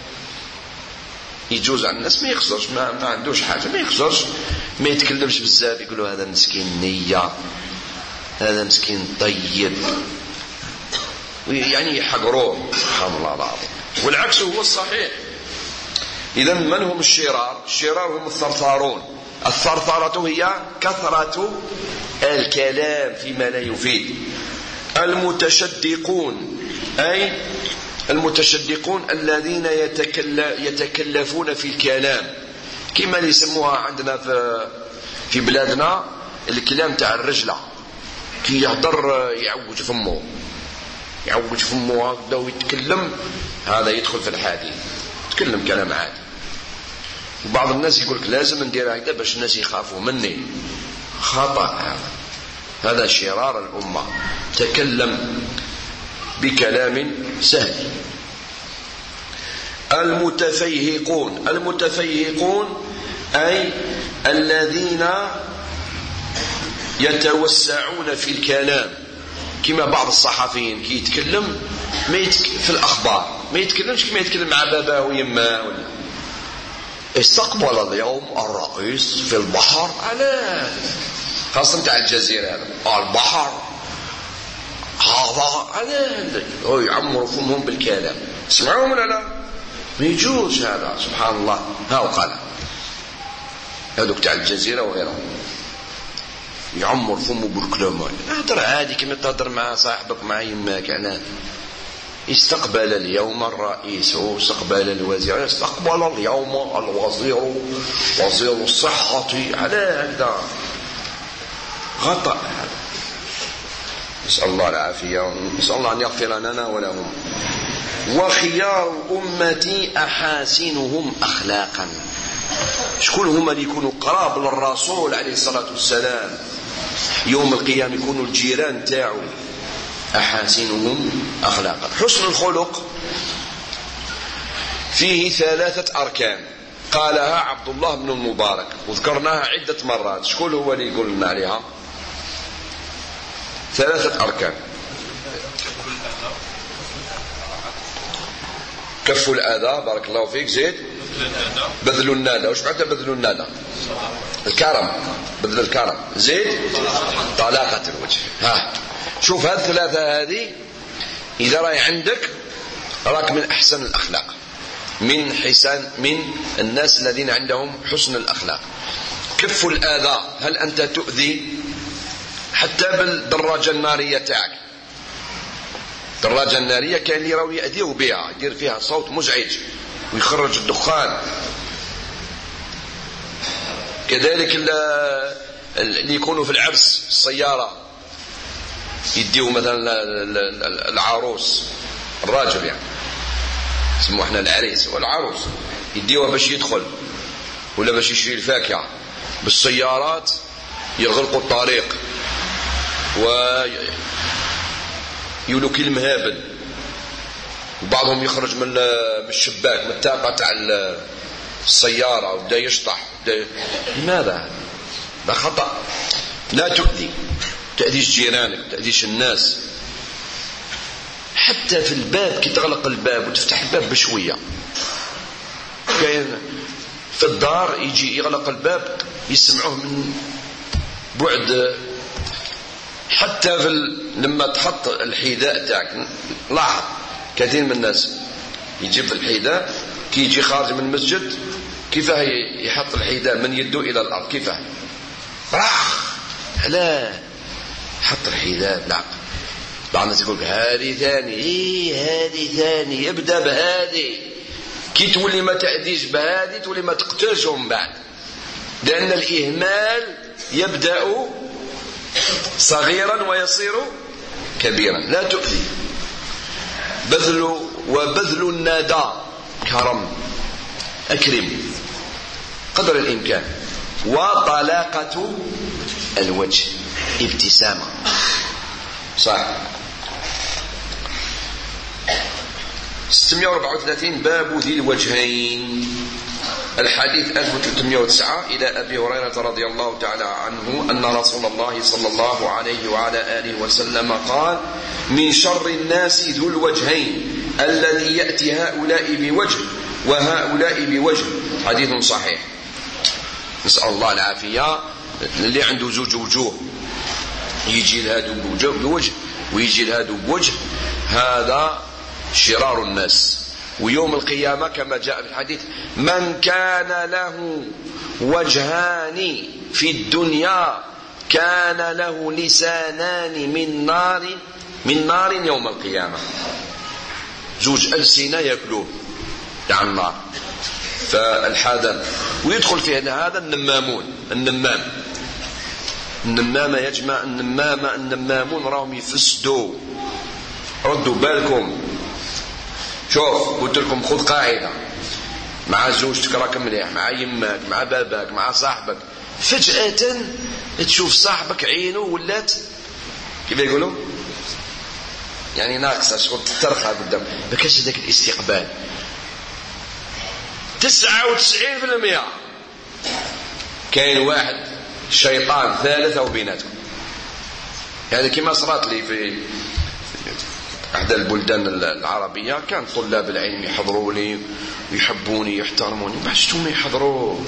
يجوز على الناس ما يخزرش، ما عندوش حاجة، ما يخزرش، ما يتكلمش بزاف، يقولوا هذا مسكين نية، هذا مسكين طيب، يعني يحقروه. سبحان الله العظيم. والعكس هو الصحيح. إذا من هم الشرار؟ الشرار هم الثرثارون. الثرثرة هي كثرة الكلام فيما لا يفيد. المتشدقون أي المتشدقون الذين يتكلفون في الكلام، كما يسموها عندنا في بلادنا الكلام تاع الرجلة، كي يهدر يعوج فمه هكذا ويتكلم، هذا يدخل في الحديث، يتكلم كلام عادي. وبعض الناس يقولك لازم ندير هكذا باش الناس يخافوا مني. خطأ. هذا شرار الأمة. تكلم بكلام سهل. المتفيهقون أي الذين يتوسعون في الكلام، كما بعض الصحفيين كي يتكلم في الأخبار ما يتكلمش كما يتكلم مع باباه ويماه ولا استقبل اليوم الرئيس في البحر، على خاصة تاع الجزيرة هذا البحر هذا، على هو يعمر فمهم بالكلام. سمعوهم ولا لا؟ ما يجوز هذا. سبحان الله. هاو قال هذوك تاع الجزيرة وغيرهم يعمر فمه بالكلام، اهدر عادي كما تهدر مع صاحبك مع يماك. يعني استقبل اليوم الرئيس واستقبل الوزير، استقبل اليوم الوزير وزير الصحة، على هذا غطاء. نسأل الله العافية، نسأل الله أن يغفر لنا ولهم. وخيار أمتي أحاسنهم أخلاقا. شكون هما اللي يكونوا قراب للرسول عليه الصلاة والسلام يوم القيامة؟ يكونوا الجيران تاعو. أحاسنهم أخلاقا. حسن الخلق فيه 3 أركان قالها عبد الله بن المبارك وذكرناها عدة مرات. شكون هو اللي يقول لنا عليها؟ 3 أركان. كف الأذى، بارك الله فيك. زيد بذل النادى. وش معنى بذل النادى؟ الكرم، بذل الكرم. زيد طلاقة الوجه. ها شوف هذه 3 هذه إذا رأي عندك راك من أحسن الأخلاق، من الناس الذين عندهم حسن الأخلاق. كف الأذى، هل أنت تؤذي؟ حتى بالدراجة النارية تاعك، الدراجة النارية كان اللي راوي يأذيه بها، يدير فيها صوت مزعج ويخرج الدخان. كذلك اللي يكونوا في العرس السيارة يديو مثلا العروس، الراجل يعني اسمه احنا العريس والعروس، يديوها باش يدخل ولا باش يشري الفاكهة بالسيارات، يغلقوا الطريق ويقولوا كلمة هابل، وبعضهم يخرج من الشباك من التاقة تاع السيارة وبدا يشطح. لماذا؟ ده خطأ. لا تأذيش جيرانك، تأذيش الناس. حتى في الباب كي تغلق الباب وتفتح الباب بشوية، كاين في الدار يجي يغلق الباب يسمعوه من بعد. حتى لما تحط الحذاء تاعك، لاحظ كثير من الناس يجيب الحذاء كي يجي خارج من المسجد كيفاه يحط الحذاء من يده إلى الأرض؟ كيفاه؟ لا، حط الحذاء بالعقل. بعض الناس يقول هذه ثاني، هذه ثاني، ابدأ بهذه، كي تولي ما تأديش بهذه تولي ما تقتلش من بعد، لأن الإهمال يبدأ صغيرا ويصير كبيرا. لا تؤذي. وبذل الندى، كرم، أكرم قدر الإمكان. وطلاقة الوجه، ابتسامة. صح. 634 باب ذي الوجهين. الحديث 1309 إلى أبي هريرة رضي الله تعالى عنه أن رسول الله صلى الله عليه وعلى آله وسلم قال: من شر الناس ذو الوجهين الذي يأتي هؤلاء بوجه وهؤلاء بوجه. حديث صحيح. نسأل الله العافية. اللي عنده زوج وجوه، يجي لهذا بوجه ويجي لهذا بوجه، هذا شرار الناس. ويوم القيامة كما جاء في الحديث: من كان له وجهان في الدنيا كان له لسانان من نار يوم القيامة. زوج ألسنة يأكلوه على النار. فالحذر. ويدخل في هذا النمامة يا جماعة. النمامون راهم يفسدوا. ردوا بالكم. شوف، قلت لكم خذ قاعدة مع زوجتك راك مليح، مع يماك، مع باباك، مع صاحبك، فجأة تشوف صاحبك عينه ولات كيف يقولوا يعني ناقصة، شغل ترخى قدام، ما كانش هذاك الاستقبال. 99% كاين واحد شيطان ثالث أو بيناتكم. هذا كما صارت لي في أحد البلدان العربية. كان طلاب العلم يحضروني ويحبوني يحترموني، بعد شفتهم ما يحضروش.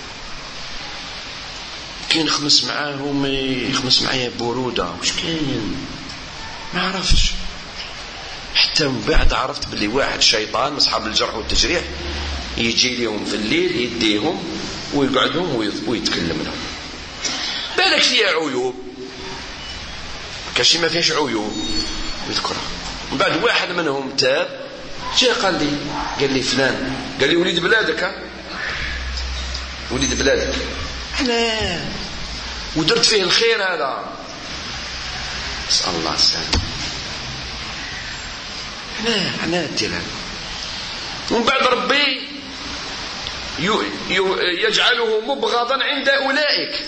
كي نخمس معاهم يخمس معايا برودة، وش كاين ما عرفش. حتى من بعد عرفت باللي واحد شيطان أصحاب الجرح والتجريح يجي لهم في الليل يديهم ويقعدهم ويتكلم لهم. بالك فيها عيوب، كاشي ما فيهاش عيوب ويذكرها. من بعد واحد منهم تاب، جاء قال لي فلان، قال لي وليد بلادك، وليد بلادك أنا ودرت فيه الخير هذا، اسأل الله السلام. أنا الدلال. ومن بعد ربي يجعله مبغضا عند أولئك.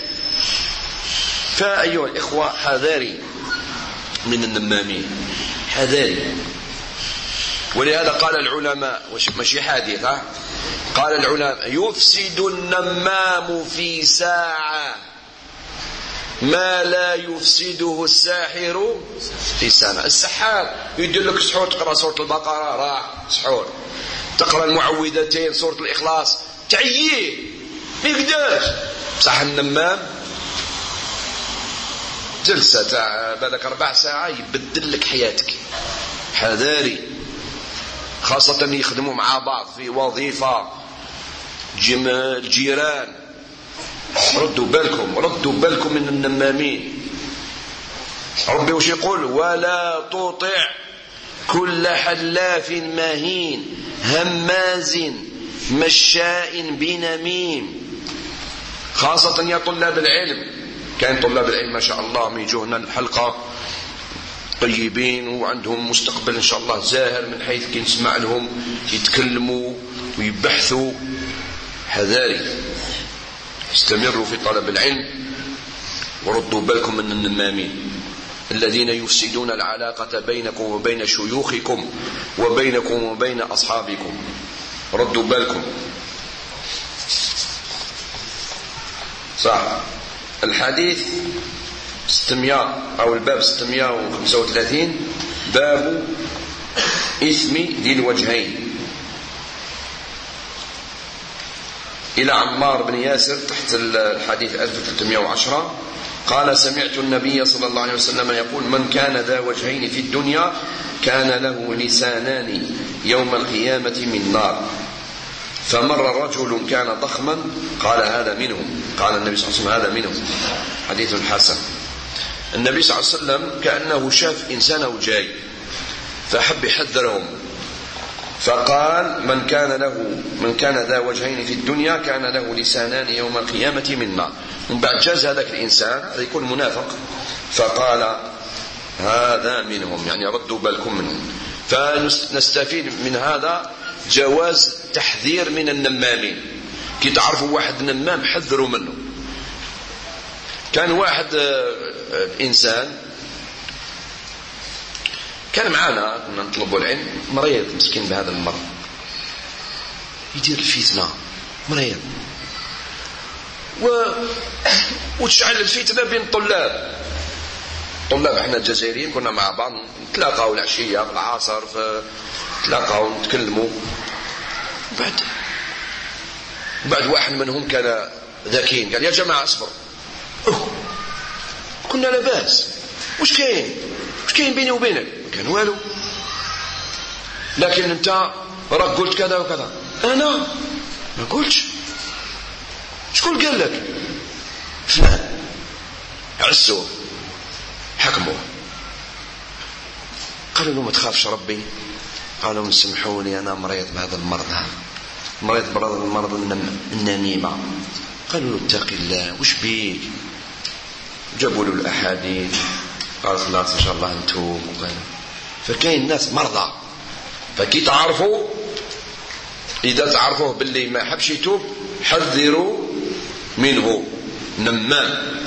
فأيها الإخوة، حذاري من النمامين، حذاري. ولهذا قال العلماء، ماشي حديث، قال العلماء: يفسد النمام في ساعة ما لا يفسده الساحر في سنة. السحار يدير لك سحور، تقرأ سورة البقرة راح سحور، تقرأ المعوذتين سورة الإخلاص تعييه ما يقدرش. صح. النمام جلسة تاع بالك 4 ساعات يبدل لك حياتك. حذاري، خاصة يخدموا مع بعض في وظيفة، الجيران. ردوا بالكم من النمامين. ربي وش يقول: ولا تطع كل حلاف مهين هماز مشاء بنميم. خاصة يا طلاب العلم. كان طلاب العلم ما شاء الله من يجونا الحلقة طيبين وعندهم مستقبل إن شاء الله زاهر، من حيث كي نسمع لهم يتكلموا ويبحثوا. حذاري، استمروا في طلب العلم وردوا بالكم من النمامين الذين يفسدون العلاقة بينكم وبين شيوخكم وبينكم وبين أصحابكم. ردوا بالكم. صح. الحديث 600 أو الباب 635 باب إثم ذي الوجهين. إلى عمار بن ياسر تحت الحديث 1310 قال: سمعت النبي صلى الله عليه وسلم يقول: من كان ذا وجهين في الدنيا كان له لسانان يوم القيامة من نار. فمر رجل كان ضخما قال هذا منهم، قال النبي صلى الله عليه وسلم هذا منهم، حديث حسن. النبي صلى الله عليه وسلم كأنه شاف إنسانه جاي فحب يحذرهم، فقال من كان ذا وجهين في الدنيا كان له لسانان يوم القيامة من نار. من بعد جاز هذاك الإنسان هذا يكون منافق، فقال هذا منهم، يعني ردوا بالكم منهم. فنستفيد من هذا جواز تحذير من النمامين. كي تعرفوا واحد نمام حذروا منه. كان واحد إنسان كان معنا كنا نطلبوا العلم، مريض مسكين بهذا المرض يدير الفتنة، مريض وتشعل الفتنة بين طلاب احنا الجزائريين كنا مع بعض نتلاقاو العشية في العصر، نتلاقاو نتكلموا. بعد واحد منهم كان ذكي قال يا جماعة اصبر، كنا لاباس، وش كاين بيني وبينك؟ ما كان والو، لكن انت راك قلت كذا وكذا. انا ما قلتش. شكون قال لك؟ فلان. عسوه حكموه، قالوا له ما تخافش ربي. قالوا سمحوني انا مريض بهذا المرض، مريض بمرض النميمه. قالوا له اتق الله، وش بيك؟ جابوا له الاحاديث، قال خلاص ان شاء الله نتوب. فكاين ناس مرضى، فكي تعرفوا اذا تعرفوه باللي ما حبش يتوب حذروا منه، نمام.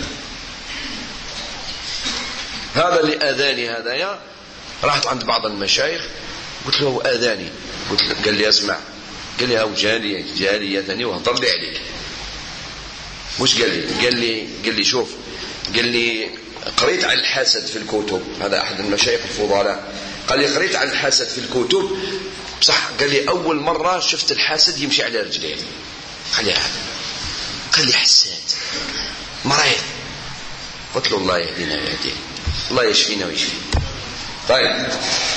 هذا اللي اذاني هذايا. رحت عند بعض المشايخ قلت له اذاني، قال لي اسمع، قال لي هاو جاليه ثاني وهضر لي عليك. وش قال لي؟ قال لي شوف، قال لي قريت عن الحسد في الكتب. هذا احد المشايخ الفضلاء، قال لي قريت عن الحسد في الكتب بصح. قال لي اول مره شفت الحاسد يمشي على رجليه. قال لي حساد مريض. قلت له الله يهدينا ويهديه، الله يشفينا ويشفيه. طيب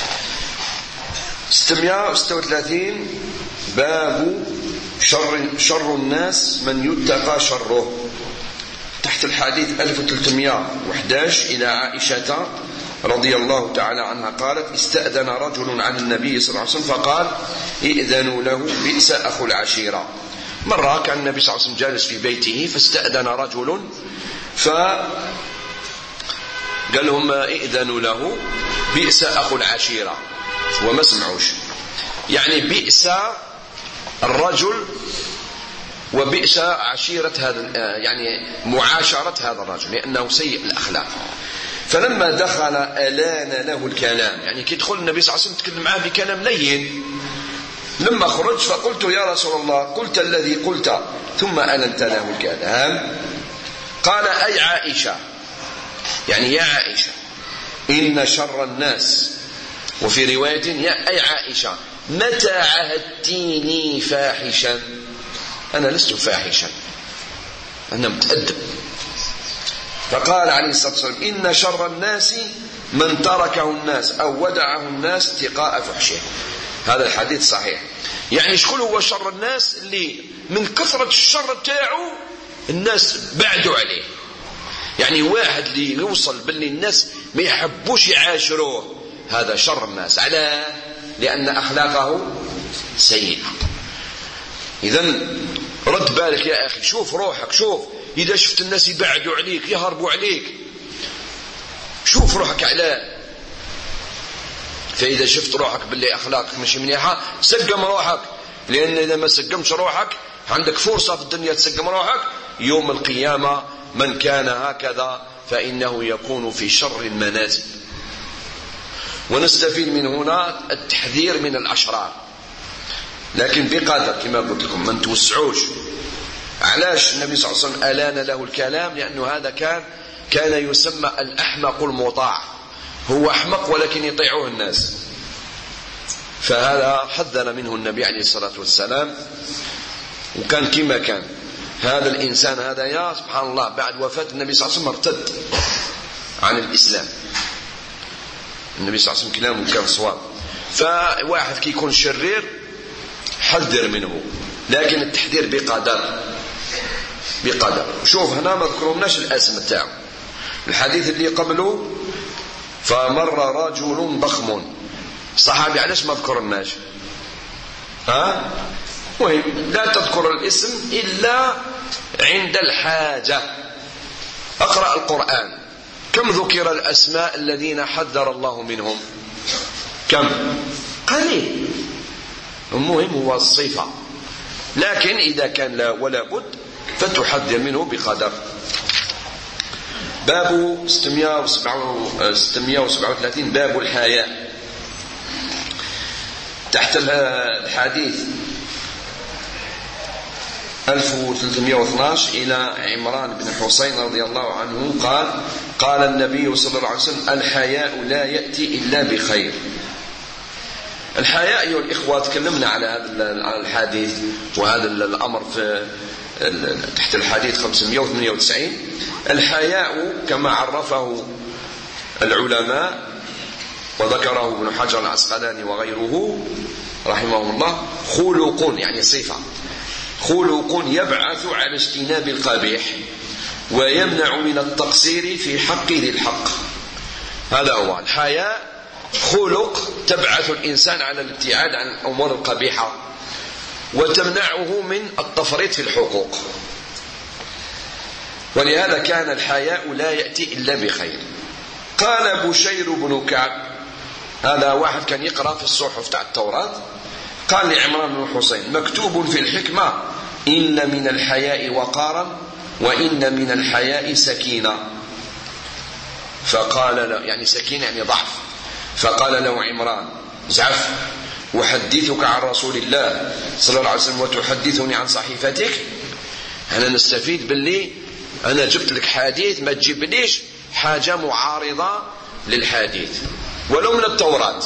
636 باب شر الناس من يتقى شره. تحت الحديث 1311 إلى عائشة رضي الله تعالى عنها قالت استأذن رجل عن النبي صلى الله عليه وسلم فقال ائذنوا له بئس أخو العشيرة. مرة كان النبي صلى الله عليه وسلم جالس في بيته فاستأذن رجل فقال لهم ائذنوا له بئس أخو العشيرة، وما سمعوش. يعني بئس الرجل وبئس عشيرة هذا، يعني معاشرة هذا الرجل، لأنه سيء الأخلاق. فلما دخل ألان له الكلام، يعني كي يدخل النبي صلى الله عليه وسلم تكلم معه بكلام لين. لما خرج فقلت يا رسول الله قلت الذي قلت ثم ألنت له الكلام. قال أي عائشة، يعني يا عائشة إن شر الناس، وفي رواية يا أي عائشة متى عهدتيني فاحشا؟ أنا لست فاحشا، أنا متأدب. فقال عليه الصلاة والسلام إن شر الناس من تركه الناس أو ودعه الناس اتقاء فحشه. هذا الحديث صحيح. يعني شكون هو شر الناس؟ اللي من كثرة الشر تاعه الناس بعدوا عليه. يعني واحد اللي يوصل باللي الناس ما يحبوش يعاشروه، هذا شر الناس. على لأن أخلاقه سيئة. إذن رد بالك يا أخي، شوف روحك، شوف إذا شفت الناس يبعدوا عليك يهربوا عليك شوف روحك علاه. فإذا شفت روحك باللي أخلاقك مش منيحة سقم روحك، لأن إذا ما سقمش روحك عندك فرصة في الدنيا تسقم روحك. يوم القيامة من كان هكذا فإنه يكون في شر المنازل. ونستفيد من هنا التحذير من الأشرار، لكن بقدر كما قلت لكم ما نتوسعوش. علاش النبي صلى الله عليه وسلم ألان له الكلام؟ لأنه هذا كان يسمى الأحمق المطاع. هو أحمق ولكن يطيعه الناس. فهذا حذر منه النبي عليه الصلاة والسلام. وكان كما كان هذا الإنسان هذا يا سبحان الله بعد وفاة النبي صلى الله عليه وسلم ارتد عن الإسلام. النبي صلى الله عليه وسلم كلامه كان صواب. فواحد كي يكون شرير حذر منه، لكن التحذير بقدر. شوف هنا ما ذكروناش الاسم تاعو. الحديث اللي قبله فمر رجل ضخم، صحابي علاش ما ذكرناش؟ مهم لا تذكر الاسم إلا عند الحاجة. اقرأ القرآن، كم ذكر الأسماء الذين حذر الله منهم؟ كم؟ قليل. المهم هو الصفة، لكن إذا كان لا ولا بد فتحذر منه بقدر. باب 637 باب الحياء. تحت الحديث 1312 إلى عمران بن حسين رضي الله عنه قال النبي صلى الله عليه وسلم: الحياء لا يأتي إلا بخير. الحياء أيها الإخوة تكلمنا على هذا الحديث وهذا الأمر في تحت الحديث 598. الحياء كما عرفه العلماء وذكره ابن حجر العسقلاني وغيره رحمه الله: خلق، يعني صفة، خلق يبعث على اجتناب القبيح ويمنع من التقصير في حق ذي الحق. هذا هو الحياء، خلق تبعث الإنسان على الابتعاد عن الأمور القبيحة وتمنعه من التفريط في الحقوق. ولهذا كان الحياء لا يأتي إلا بخير. قال بشير بن كعب، هذا واحد كان يقرأ في الصحف تاع التوراة، قال لعمران بن حسين: مكتوب في الحكمة: إن من الحياء وقارا وإن من الحياء سكينة. فقال له، يعني سكينة يعني ضعف. فقال له عمران: زعف، أحدثك عن رسول الله صلى الله عليه وسلم وتحدثني عن صحيفتك؟ أنا نستفيد باللي أنا جبت لك حديث، ما تجيبليش حاجة معارضة للحديث ولو من التوراة.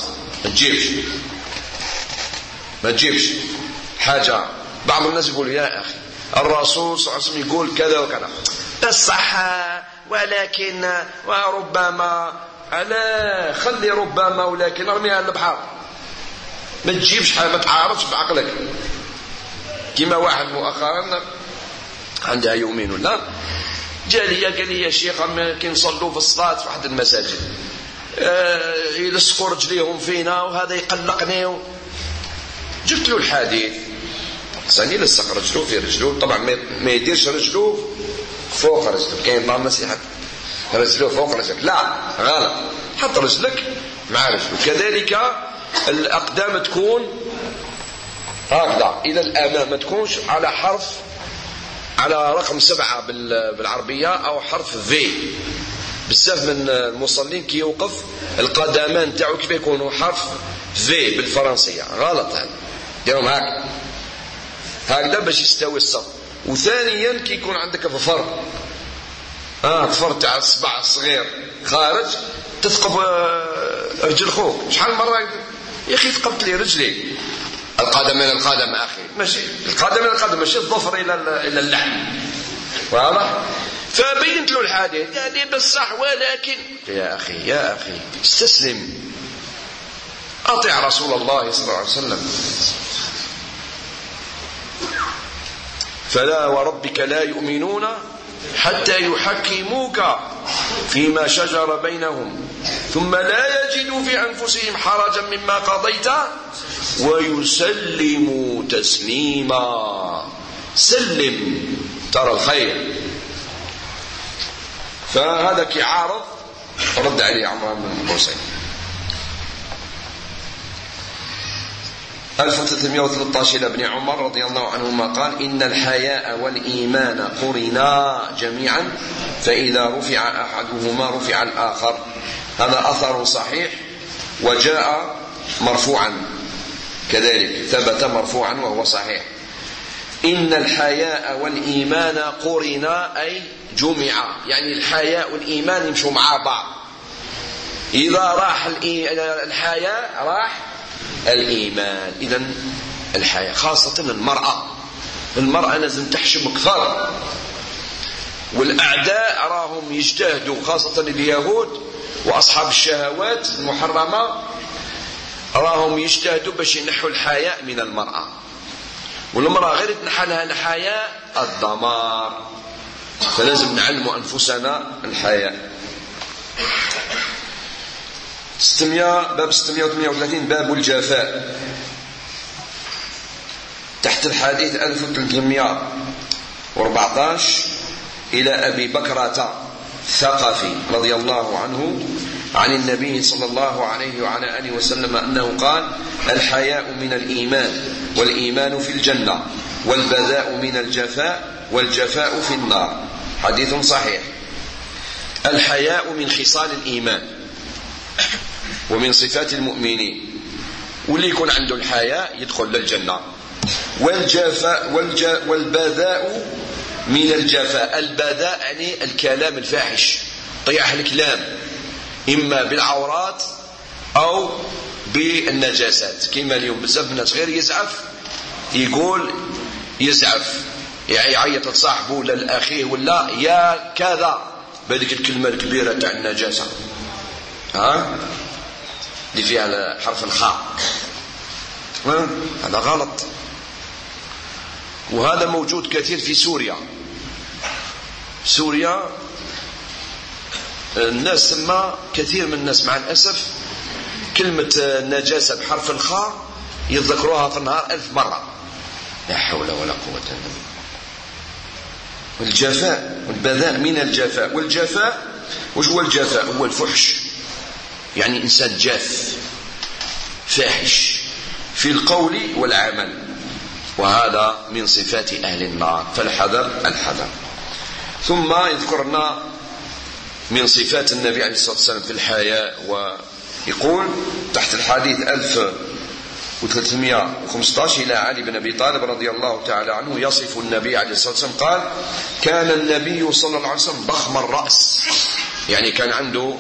ما تجيبش حاجة. بعض الناس يقول: يا أخي الرسول صلى الله عليه وسلم يقول كذا وكذا، الصح ولكن وربما، ألا خلي ربما ولكن ارميها البحر. ما تجيبش حاجة، ما تعارضش بعقلك. كما واحد مؤخرا عندها يومين ولا جاء لي قال لي: يا شيخ كي نصلوا في الصلاة في واحد المساجد يلصقوا رجليهم فينا وهذا يقلقني. جبت له الحديث، ثاني لصق رجله في رجله، طبعا ما يديرش رجله فوق رجله، كاين بعض الناس يحط رجله فوق رجلك، لا غلط، حط رجلك مع رجله. كذلك الأقدام تكون هكذا إلى الأمام، ما تكونش على حرف، على رقم 7 بالعربية أو حرف في. بزاف من المصلين كي يوقف القدمان تاعو كيف يكونوا حرف في بالفرنسية، غلط. هذا ديرهم هكذا باش يستوي الصف. وثانيا كي يكون عندك ظفر، ظفر تاع الصبع الصغير خارج، تثقب رجل خوك. شحال مرة يا أخي ثقبت لي رجلي، القدم إلى القدم أخي، ماشي القدم إلى القدم، ماشي الظفر إلى اللحم، واضح؟ فبينت له الحديث، قال لي بالصح ولكن يا أخي استسلم، أطيع رسول الله صلى الله عليه وسلم. فلا وربك لا يؤمنون حتى يحكموك فيما شجر بينهم ثم لا يجدوا في أنفسهم حرجا مما قضيت ويسلموا تسليما. سلم ترى الخير. فهذا كي عارض رد عليه عمران بن حسين. 1313 إلى ابن عمر رضي الله عنهما قال: إن الحياء والإيمان قرنا جميعا فإذا رفع أحدهما رفع الآخر. هذا أثر صحيح وجاء مرفوعا كذلك، ثبت مرفوعا وهو صحيح. إن الحياء والإيمان قرنا أي جمع، يعني الحياء والإيمان يمشوا مع بعض. إذا راح الحياء راح الإيمان. إذن الحياء خاصة المرأة لازم تحشم أكثر، والأعداء راهم يجتهدوا، خاصة اليهود وأصحاب الشهوات المحرمة راهم يجتهدوا باش ينحوا الحياء من المرأة. والمرأة غير تنحلها الحياء الدمار، فلازم نعلم أنفسنا الحياء. باب 638 باب الجفاء، تحت الحديث 1314 إلى أبي بكرة الثقفي رضي الله عنه عن النبي صلى الله عليه وعلى آله وسلم أنه قال: الحياء من الإيمان، والإيمان في الجنة، والبذاء من الجفاء، والجفاء في النار. حديث صحيح. الحياء من خصال الإيمان ومن صفات المؤمنين، واللي يكون عنده الحياء يدخل للجنة. والبذاء من الجفاء. البذاء يعني الكلام الفاحش، طياح الكلام، إما بالعورات أو بالنجاسات. كما اليوم بزاف الناس غير يزعف، يقول يزعف، يعني يعيط لصاحبه ولا لأخيه ولا يا كذا بهذيك الكلمة الكبيرة تاع النجاسة، اللي فيها حرف الخاء، هذا غلط. وهذا موجود كثير في سوريا. سوريا الناس سما كثير من الناس مع الأسف كلمة النجاسة بحرف الخاء يذكروها في النهار 1000 مرة. لا حول ولا قوة إلا بالله. والجفاء والبذاء من الجفاء. والجفاء وش هو الجفاء؟ هو الفحش، يعني إنسان جاف فاحش في القول والعمل، وهذا من صفات أهل النار، فالحذر الحذر. ثم يذكرنا من صفات النبي عليه الصلاة والسلام في الحياء، ويقول تحت الحديث 1315 إلى علي بن أبي طالب رضي الله تعالى عنه يصف النبي عليه الصلاة والسلام قال: كان النبي صلى الله عليه وسلم ضخم الرأس، يعني كان عنده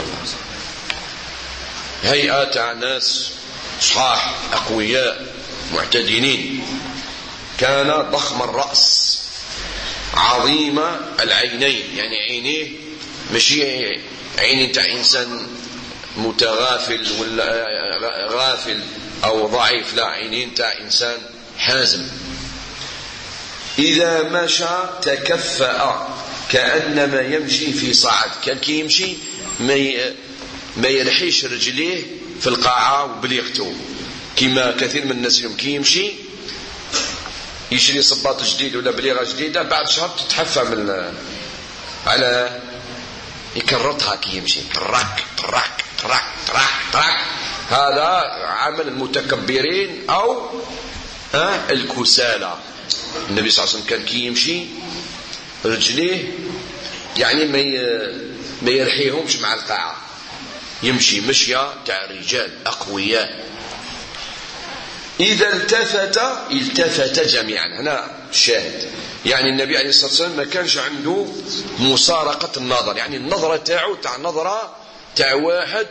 هيئة تاع ناس صحاح أقوياء معتدلين. كان ضخم الرأس عظيم العينين، يعني عينيه ماشي عين تاع إنسان متغافل ولا غافل أو ضعيف، لا، عينين تاع إنسان حازم. إذا مشى تكفأ كأنما يمشي في صعد، كان كي يمشي ما يرحيش رجليه في القاعة وبليغته، كما كثير من الناس اليوم كي يمشي يشري صباط جديد ولا بليغة جديدة، بعد شهر تتحفى من على يكررتها كي يمشي، تراك تراك تراك تراك تراك. هذا عمل المتكبرين أو الكسالى. النبي صلى الله عليه وسلم كان كي يمشي رجليه يعني ما يرحيهمش مع القاعة، يمشي مشية تاع رجال أقوياء. إذا التفت جميعا. هنا الشاهد، يعني النبي عليه الصلاة والسلام ما كانش عنده مسارقة النظر، يعني النظرة تاعو تاع نظرة تاع واحد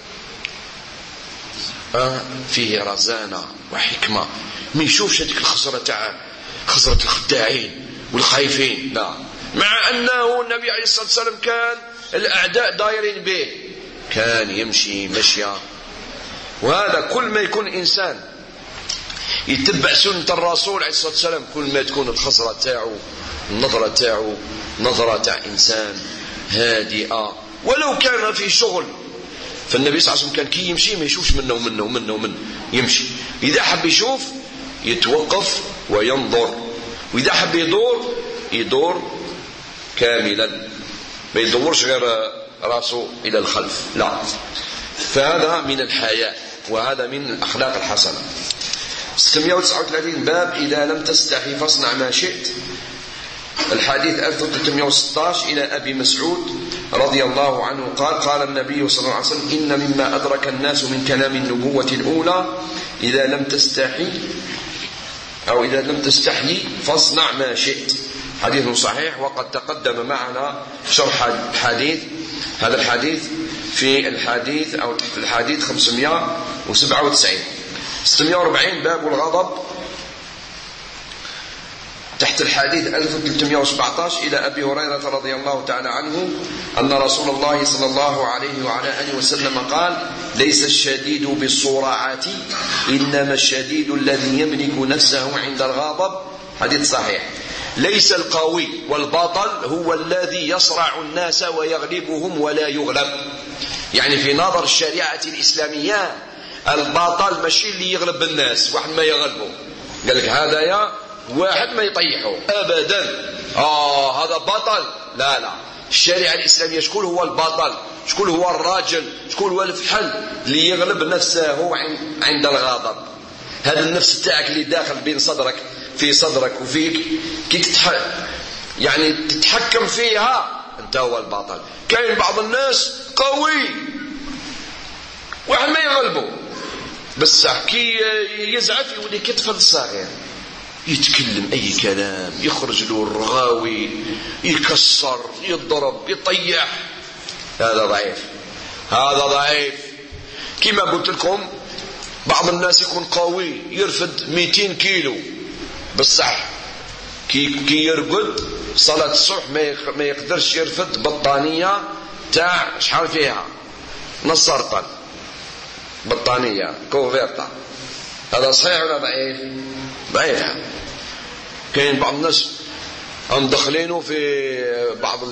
فيه رزانة وحكمة، ما يشوفش هذيك الخسرة تاع خسرة الخداعين والخايفين، لا، مع أنه النبي عليه الصلاة والسلام كان الأعداء دايرين به، كان يمشي مشيا. وهذا كل ما يكون إنسان يتبع سنة الرسول عليه الصلاة والسلام، كل ما تكون الخسرة تاعو النظرة تاعو نظرة تاع إنسان هادئة، ولو كان في شغل. فالنبي صلى الله عليه وسلم كان كي يمشي ما يشوفش منه ومنه ومنه ومنه، يمشي. إذا حب يشوف يتوقف وينظر، وإذا حب يدور كاملا، ما يدورش غير راسه إلى الخلف، لا. فهذا من الحياء، وهذا من الأخلاق الحسنة. 639 باب إذا لم تستحي فاصنع ما شئت. الحديث 1316 إلى أبي مسعود رضي الله عنه قال: قال النبي صلى الله عليه وسلم: إن مما أدرك الناس من كلام النبوة الأولى إذا لم تستحي أو إذا لم تستحي فاصنع ما شئت. حديث صحيح، وقد تقدم معنا شرح الحديث، هذا الحديث في الحديث أو تحت الحديث 597. 640 باب الغضب. تحت الحديث 1317 إلى أبي هريرة رضي الله تعالى عنه أن رسول الله صلى الله عليه وعلى آله وسلم قال: ليس الشديد بالصراعة إنما الشديد الذي يملك نفسه عند الغضب. حديث صحيح. ليس القوي والبطل هو الذي يصرع الناس ويغلبهم ولا يغلب. يعني في نظر الشريعة الإسلامية البطل ماشي اللي يغلب الناس، واحد ما يغلبه قال لك هذا يا واحد ما يطيحه أبدا، هذا بطل. لا لا، الشريعة الإسلامية شكون هو البطل؟ شكون هو الراجل؟ شكون هو الفحل اللي يغلب نفسه عند الغضب؟ هذا النفس تاعك اللي داخل بين صدرك في صدرك وفيك كي يعني تتحكم فيها، انت هو البطل. كاين بعض الناس قوي واحد ما يغلبه، بصح كي يزعف يولي كطفل صغير يتكلم أي كلام، يخرج له الرغاوي، يكسر، يضرب، يطيح. هذا ضعيف، هذا ضعيف. كما قلت لكم بعض الناس يكون قوي يرفد 200 كيلو، بصح كي يرقد صلاة الصبح ما يقدرش يرفد بطانية تاع شحال فيها نص رطل، بطانية كوفيرتا. هذا صحيح ولا ضعيف؟ ضعيف. كاين بعض الناس مدخلينه في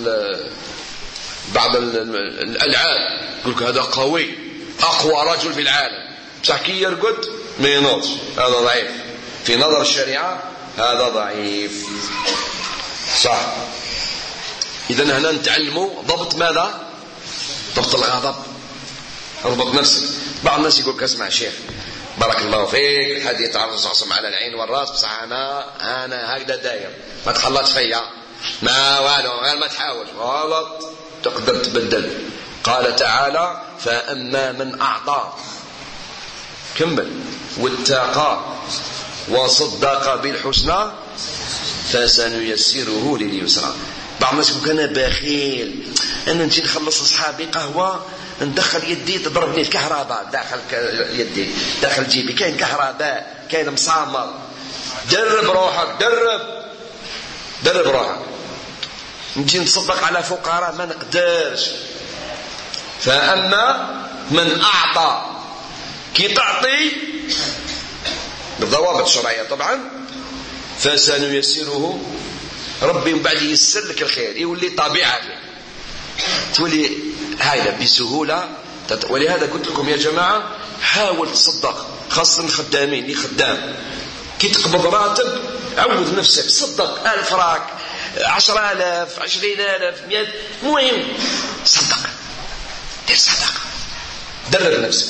بعض الألعاب يقول لك هذا قوي أقوى رجل في العالم، بصح كي يرقد ما ينوضش. هذا ضعيف في نظر الشريعة، هذا ضعيف. صح. إذن هنا نتعلموا ضبط ماذا؟ ضبط الغضب، ضبط نفسك. بعض الناس يقول لك اسمع شيخ بارك الله فيك، الحديث عن الرسول صلى الله عليه وسلم على العين والراس، بصح انا هكذا داير، ما تخلطش فيا، ما والو، غير ما تحاول. غلط، تقدر تبدل. قال تعالى: فأما من أعطى كمل واتقى وصدق بالحسنى فسنيسره لليسرى. بعض الناس يقول انا بخيل، انا نجي نخلص اصحابي قهوه ندخل يدي تضربني الكهرباء داخل يدي داخل جيبي، كاين كهرباء، كاين مسامر. درب روحك، درب روحك. نجي نتصدق على فقراء ما نقدرش. فأما من أعطى، كي تعطي بالضوابط الشرعية طبعا، فسنيسره، ربي من بعد يسر لك الخير، يولي طبيعة تولي هايلة بسهولة. ولهذا قلت لكم يا جماعة حاول تصدق، خاصة الخدامين اللي خدام، كي تقبض راتب عود نفسك صدق 1000 راك، 10,000، 20,000، 100، مهم صدق، دير صدقة، درب نفسك،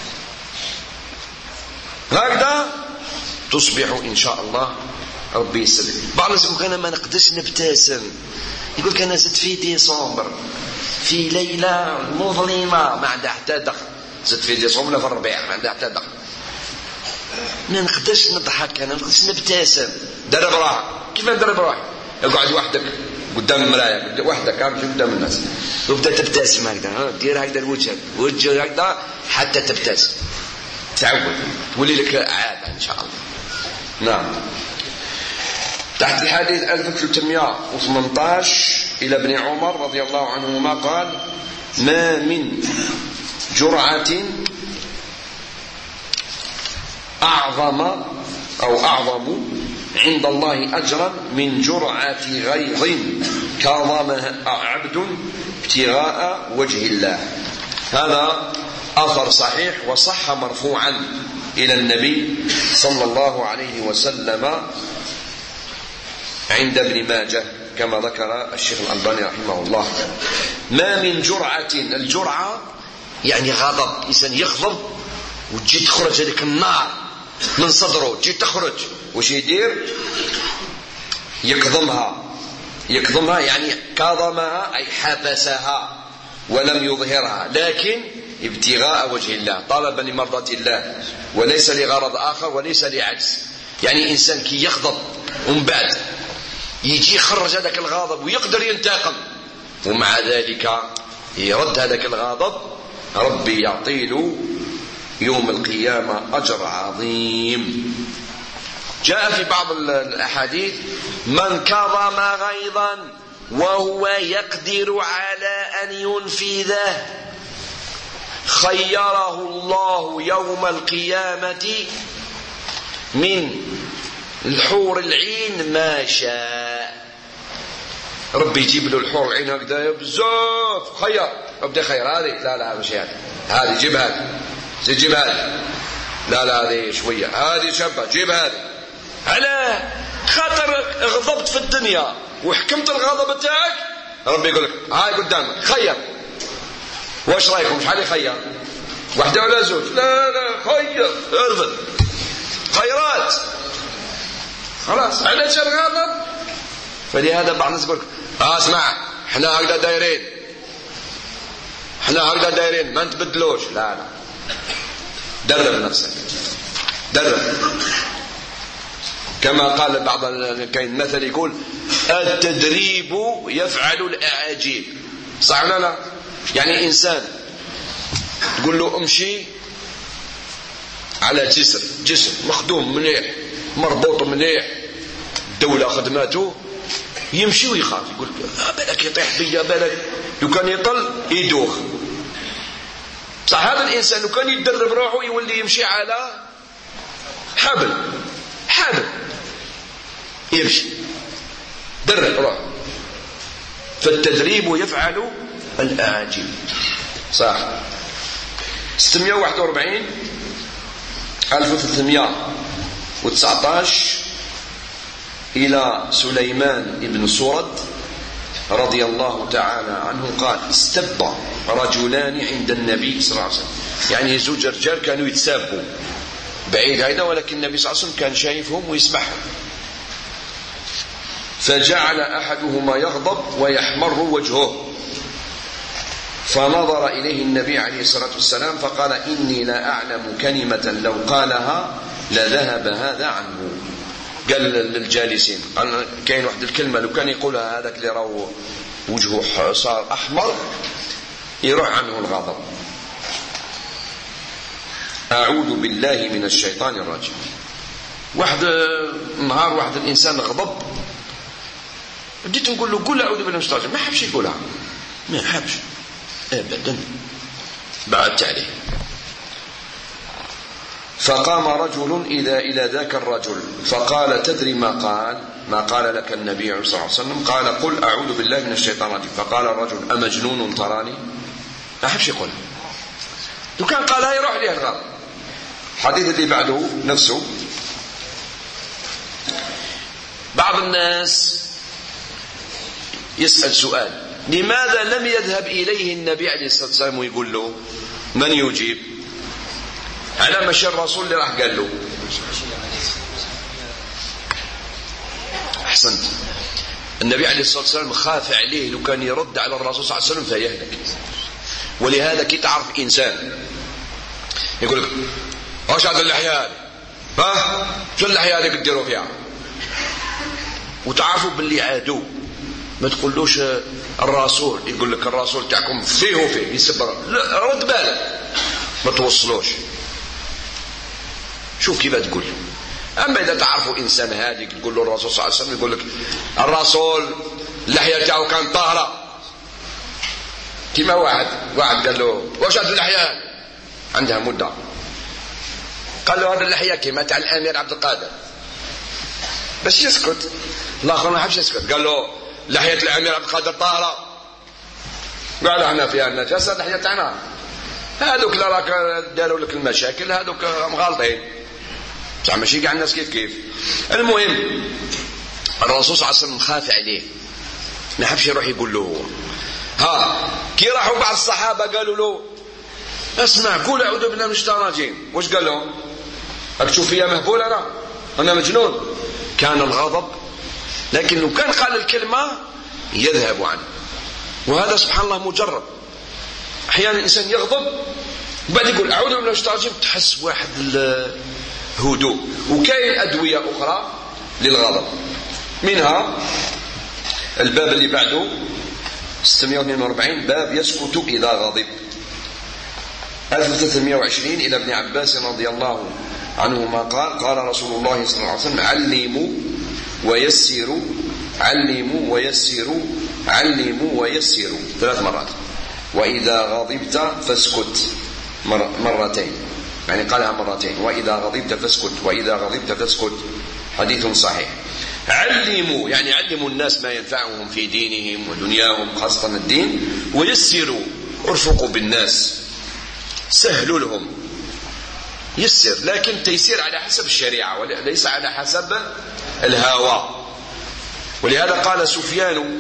هكذا تصبح إن شاء الله ربي يسلمك. بعض الناس يقول أنا ما نقدرش نبتسم، يقول أنا زدت في ديسمبر في ليلة مظلمة ما عندها حتى دخل، زدت في ديسمبر في الربيع ما عندها حتى دخل، ما نقدرش نضحك، أنا ما نقدرش نبتسم. درب روحك. كيف ندرب روحك؟ اقعد وحدك قدام المراية، وحدك مش قدام الناس، وابدأ تبتسم هكذا، دير هكذا وجه هكذا حتى تبتسم، تعود تولي لك عادة إن شاء الله. نعم. تحت الحديث 1318 إلى ابن عمر رضي الله عنهما قال: ما من جرعة أعظم عند الله أجرا من جرعة غيظ كظمها عبد ابتغاء وجه الله. هذا أثر صحيح وصح مرفوعا إلى النبي صلى الله عليه وسلم عند ابن ماجه كما ذكر الشيخ الألباني رحمه الله. ما من جرعة، الجرعة يعني غضب، إنسان يغضب وتجي تخرج هذيك النار من صدره، تجي تخرج، وش يدير؟ يكظمها يعني كظمها أي حبسها ولم يظهرها، لكن ابتغاء وجه الله، طلبا لمرضاة الله وليس لغرض آخر وليس لعجز. يعني إنسان كي يغضب ومن بعد يجي يخرج هذاك الغضب ويقدر ينتقم، ومع ذلك يرد هذاك الغضب، ربي يعطي له يوم القيامة أجر عظيم. جاء في بعض الأحاديث: من كظم غيظا وهو يقدر على أن ينفذه خيره الله يوم القيامة من الحور العين ما شاء. ربي يجيب له الحور العين هكذا بزاف، خير ابدا خير هذه، لا هذا شيء، هذه جيب هذه، جيب هذه، لا هذه شويه، هذه شابه جيب هذه. على خاطر غضبت في الدنيا وحكمت الغضب تاعك، ربي يقول لك هاي قدامك خير. واش رايكم شحال يخير؟ واحده ولا زوج؟ لا خير، ارفض خيرات خلاص. علاش الغضب؟ فلهذا بعض الناس يقول اسمع احنا هكذا دايرين ما نتبدلوش. لا درب نفسك، درب. كما قال بعض كاين مثل يقول التدريب يفعل الأعاجيب. صح ولا لا؟ يعني إنسان تقول له امشي على جسر مخدوم مليح مربوط مليح، الدولة خدماته، يمشي ويخاف، يقول بالك يطيح بيا، بالك لو كان يطل يدوخ. صح هذا الإنسان لو كان يدرب روحه يولي يمشي على حبل يمشي، درب روحه. فالتدريب يفعل الأعاجيب. صح. 641 1319 إلى سليمان بن سرد رضي الله تعالى عنه قال: استب رجلان عند النبي صلى الله عليه وسلم. يعني زوج رجال كانوا يتسابوا بعيد هيدا، ولكن النبي صلى الله عليه وسلم كان شايفهم ويسمعهم. فجعل أحدهما يغضب ويحمر وجهه، فنظر إليه النبي عليه الصلاة والسلام فقال: إني لا أعلم كلمة لو قالها لذهب هذا عنه. قال للجالسين: كاين واحد الكلمة لو كان يقولها هذاك اللي راهو وجهه صار أحمر يروح عنه الغضب. أعوذ بالله من الشيطان الرجيم. واحد نهار واحد الإنسان غضب، بديت نقول له قول أعوذ بالله من الشيطان الرجيم، ما حبش يقولها، ما حبش أبدا، بعدت عليه. فقام رجل إلى ذاك الرجل فقال: تدري ما قال لك النبي صلى الله عليه وسلم؟ قال: قل أعوذ بالله من الشيطان الرجيم. فقال الرجل: أمجنون تراني؟ ما حبش يقولها، لو كان قالها يروح لها الغضب. الحديث اللي بعده نفسه. بعض الناس يسأل سؤال: لماذا لم يذهب إليه النبي عليه الصلاة والسلام ويقول له؟ من يجيب؟ على مشى الرسول اللي راح قال له. أحسنت. النبي عليه الصلاة والسلام خاف عليه لو كان يرد على الرسول صلى الله عليه وسلم فيهلك. ولهذا كي تعرف إنسان يقول لك: واش هذا اللحية هذه؟ شو اللحية هذه قدروا فيها؟ وتعرفوا باللي عادو. ما تقولوش الرسول، يقول لك الرسول تاعكم فيه يسبر، لا رد بالك، ما توصلوش. شوف كيف تقول. أما إذا تعرفوا إنسان هادي تقول له الرسول صلى الله عليه وسلم، يقول لك الرسول اللحية تاعه كان طاهرة. كما واحد قال له: واش هذه اللحية؟ عندها مدة. قال له: هذه اللحية كما تاع الأمير عبد القادر. بس يسكت. الآخر ما حبش يسكت، قال له: لحية الأمير عبد القادر طاهرة. قال: احنا فيها النجاسة اللحية تاعنا، هذوك اللي راك داروا لك المشاكل هذوك مغالطين. بصح ماشي كاع الناس كيف. المهم الرسول صلى الله عليه وسلم خاف عليه، ما حبش يروح يقول له. كي راحوا بعض الصحابة قالوا له: اسمع قول أعوذ بالله من الشيطان الرجيم. واش قال لهم؟ راك تشوف فيا مهبول، أنا مجنون. كان الغضب، لكن لو كان قال الكلمة يذهب عنه. وهذا سبحان الله مجرب. أحيانا الإنسان يغضب وبعد يقول أعوذ بالله من الشيطان الرجيم، تحس واحد الهدوء. وكاين أدوية أخرى للغضب، منها الباب اللي بعده 642 باب يسكت إذا غضب. 1320 إلى ابن عباس رضي الله عنهما قال قال رسول الله صلى الله عليه وسلم علموا ويسروا علموا ويسروا علموا ويسروا 3 مرات. وإذا غضبت فاسكت مرتين، يعني قالها مرتين، وإذا غضبت فاسكت وإذا غضبت فاسكت، حديث صحيح. علموا يعني علموا الناس ما ينفعهم في دينهم ودنياهم، خاصة الدين. ويسروا ارفقوا بالناس، سهلوا لهم، يسر، لكن تيسير على حسب الشريعة وليس على حسب الهوى. ولهذا قال سفيان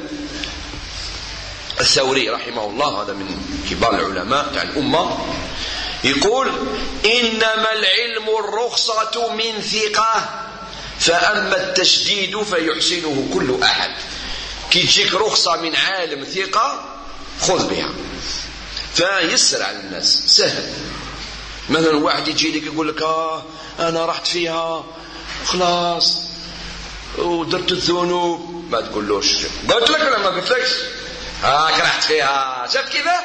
الثوري رحمه الله، هذا من كبار العلماء تاع الأمة، يقول إنما العلم الرخصة من ثقة، فأما التشديد فيحسنه كل أحد. كي تجيك رخصة من عالم ثقة خذ بها، فيسر على الناس، سهل. مثلا واحد يجي لك يقول لك أنا رحت فيها خلاص ودرت الذنوب، ما تقولوش قلت لك ولا ما قلت لكش؟ رحت فيها شاف كذا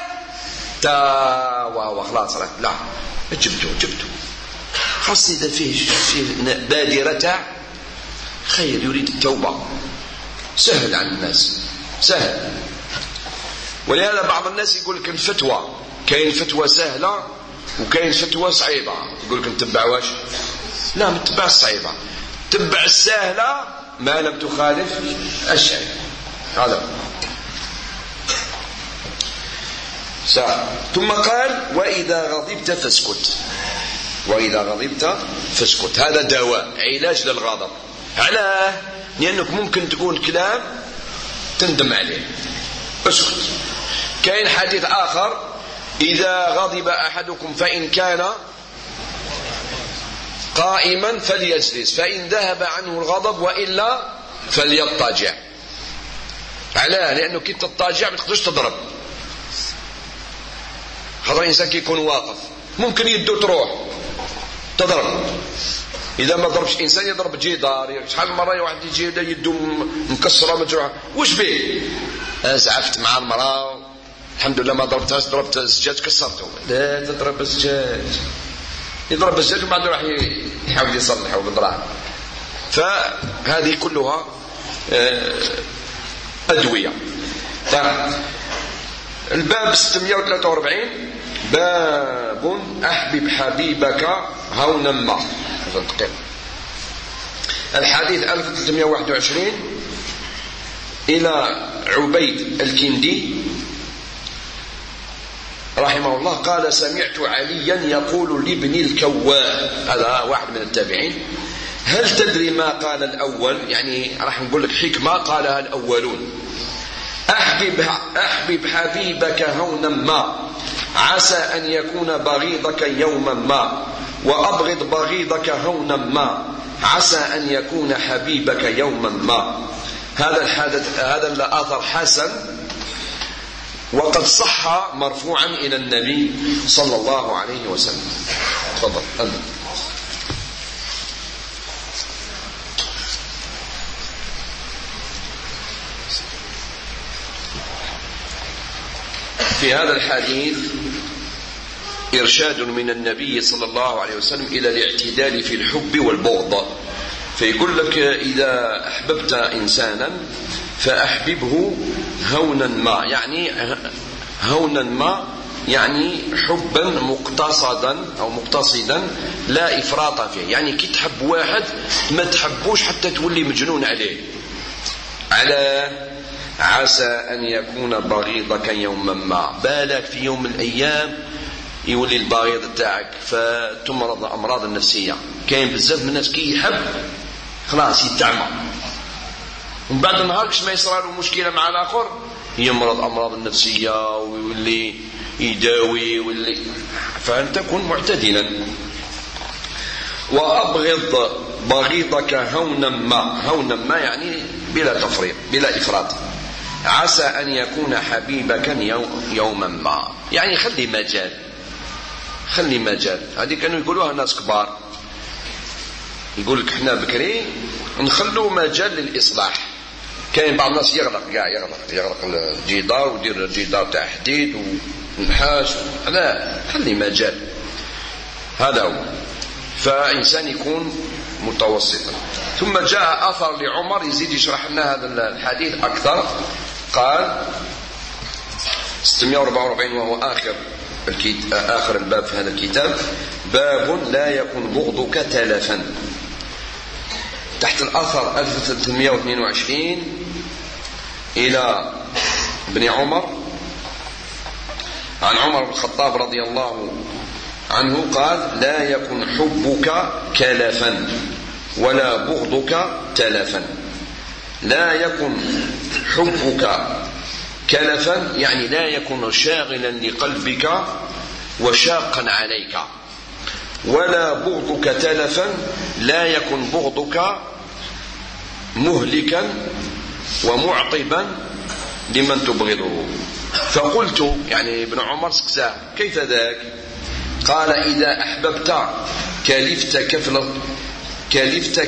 وهو خلاص لا، جبته خاصة إذا فيه بادرة خير يريد التوبة، سهل على الناس، سهل. ولهذا بعض الناس يقول لك الفتوى، كاين فتوى سهلة وكاين فتوى صعيبة، يقول لك نتبع واش؟ لا، ما تتبع الصعيبة، تتبع السهلة ما لم تخالف الشيء. هذا ثم قال وإذا غضبت فاسكت، وإذا غضبت فاسكت، هذا دواء علاج للغضب. علاه؟ لأنك ممكن تقول كلام تندم عليه، اسكت. كاين حديث آخر إذا غضب أحدكم فإن كان قائما فليجلس، فإن ذهب عنه الغضب وإلا فليضطجع. علاه؟ لأنه كي تضطجع ما تقدرش تضرب، خاطر الإنسان كي يكون واقف ممكن يده تروح تضرب. إذا ما ضربش إنسان يضرب جدار. شحال مرة واحد يجي يده مكسرة مجروحة، وش بيه؟ أزعفت مع المرأة الحمد لله ما ضربتهاش، ضربت الزجاج كسرته. لا تضرب الزجاج، يضرب الزجاج وبعد راح يحاول يصلحه بالدراهم. فهذه كلها أدوية. الباب 643 باب أحبب حبيبك هونا ما. الحديث 1321 إلى عبيد الكندي رحمه الله قال سمعت عليا يقول لابن الكواء، هذا واحد من التابعين، هل تدري ما قال الأول؟ يعني راح نقول لك حكمة قالها الأولون. أحبب حبيبك هونا ما عسى أن يكون بغيضك يوما ما، وأبغض بغيضك هونا ما عسى أن يكون حبيبك يوما ما. هذا الأثر حسن، وقد صح مرفوعا إلى النبي صلى الله عليه وسلم. تفضل أنت. في هذا الحديث إرشاد من النبي صلى الله عليه وسلم إلى الاعتدال في الحب والبغض. فيقول لك إذا أحببت إنسانا فأحببه هونا ما، يعني هونا ما يعني حبا مقتصدا أو مقتصدا لا إفراط فيه. يعني كي تحب واحد ما تحبوش حتى تولي مجنون عليه. على عسى أن يكون بغيضك يوما ما، بالك في يوم من الأيام يولي البغيض تاعك فتمرض أمراض النفسية. كاين بزاف من الناس كي يحب خلاص يتعمى، ومن بعد نهار كش ما يصير له مشكلة مع الآخر يمرض أمراض النفسية ويولي يداوي واللي. فأنت كن معتدلا. وأبغض بغيضك هونا ما، هونا ما يعني بلا تفريط بلا إفراط. عسى أن يكون حبيبك يوما ما، يعني خلي مجال، خلي مجال. هذه كانوا يقولوها الناس كبار، يقول لك احنا بكري نخلو مجال للإصلاح. كاين بعض الناس يغلق الجدار ويدير الجدار تاع حديد ونحاس، لا خلي مجال. هذا هو. فإنسان يكون متوسطا. ثم جاء أثر لعمر يزيد يشرح لنا هذا الحديث أكثر. قال 644 وهو آخر الباب في هذا الكتاب: باب لا يكن بغضك تلفا. تحت الأثر 1322 إلى ابن عمر عن عمر بن الخطاب رضي الله عنه قال: لا يكن حبك كلفا ولا بغضك تلفا. لا يكن حبك كلفا يعني لا يكن شاغلا لقلبك وشاقا عليك، ولا بغضك تلفا لا يكن بغضك مهلكا ومعطبا لمن تبغضه. فقلت يعني ابن عمر سكساه: كيف ذاك؟ قال: إذا أحببت كلفت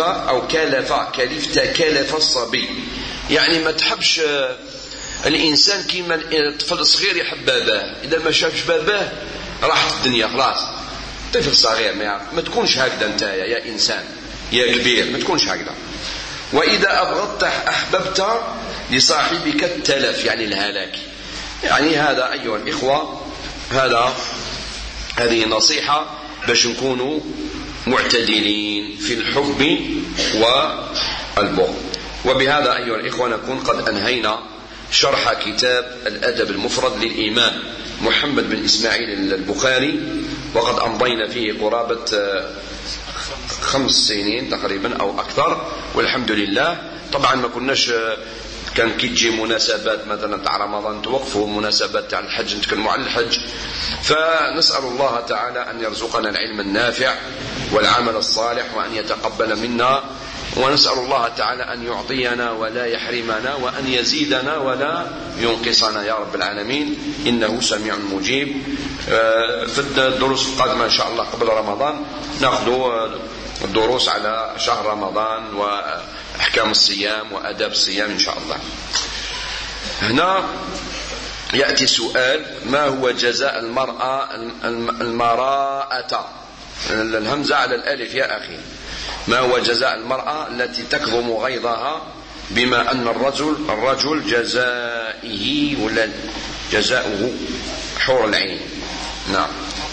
كلف الصبي، يعني ما تحبش الإنسان كيما الطفل الصغير يحب باباه، إذا ما شافش باباه راحت الدنيا خلاص. طفل صغير ما تكونش هكذا أنت يا إنسان يا كبير، ما تكونش هكذا. وإذا أبغضت أحببت لصاحبك التلف يعني الهلاك. يعني هذا أيها الإخوة هذه نصيحة باش نكونوا معتدلين في الحب والبغض. وبهذا أيها الإخوة نكون قد أنهينا شرح كتاب الأدب المفرد للإمام محمد بن إسماعيل البخاري، وقد أمضينا فيه قرابة 5 سنين تقريبا أو أكثر، والحمد لله. طبعا ما كناش كان كي تجي مناسبات مثلا تاع رمضان توقفوا، مناسبات تاع الحج نتكلموا عن الحج. فنسأل الله تعالى أن يرزقنا العلم النافع والعمل الصالح وأن يتقبل منا، ونسأل الله تعالى أن يعطينا ولا يحرمنا، وأن يزيدنا ولا ينقصنا يا رب العالمين، إنه سميع مجيب. في الدروس القادمة إن شاء الله قبل رمضان نأخذ الدروس على شهر رمضان وأحكام الصيام وأداب الصيام إن شاء الله. هنا يأتي سؤال: ما هو جزاء المراءة؟ الهمزة على الألف يا أخي. ما هو جزاء المرأة التي تكظم غيظها بما أن الرجل جزائه ولا جزاؤه حور العين؟ نعم.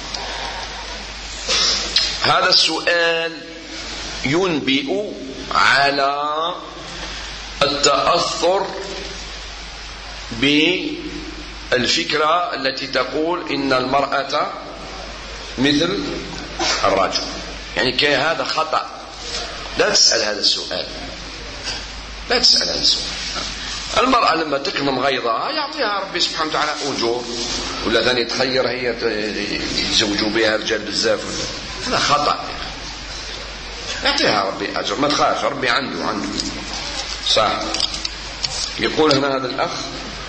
هذا السؤال ينبئ على التأثر بالفكرة التي تقول إن المرأة مثل الرجل. يعني هذا خطأ. لا تسأل هذا السؤال. المرأة لما تكظم غيظها يعطيها ربي سبحانه وتعالى أجور، ولا ثاني تخير هي يتزوجوا بها رجال بزاف، هذا خطأ. يعطيها ربي أجر، ما تخافش، ربي عنده صح. يقول هنا هذا الأخ: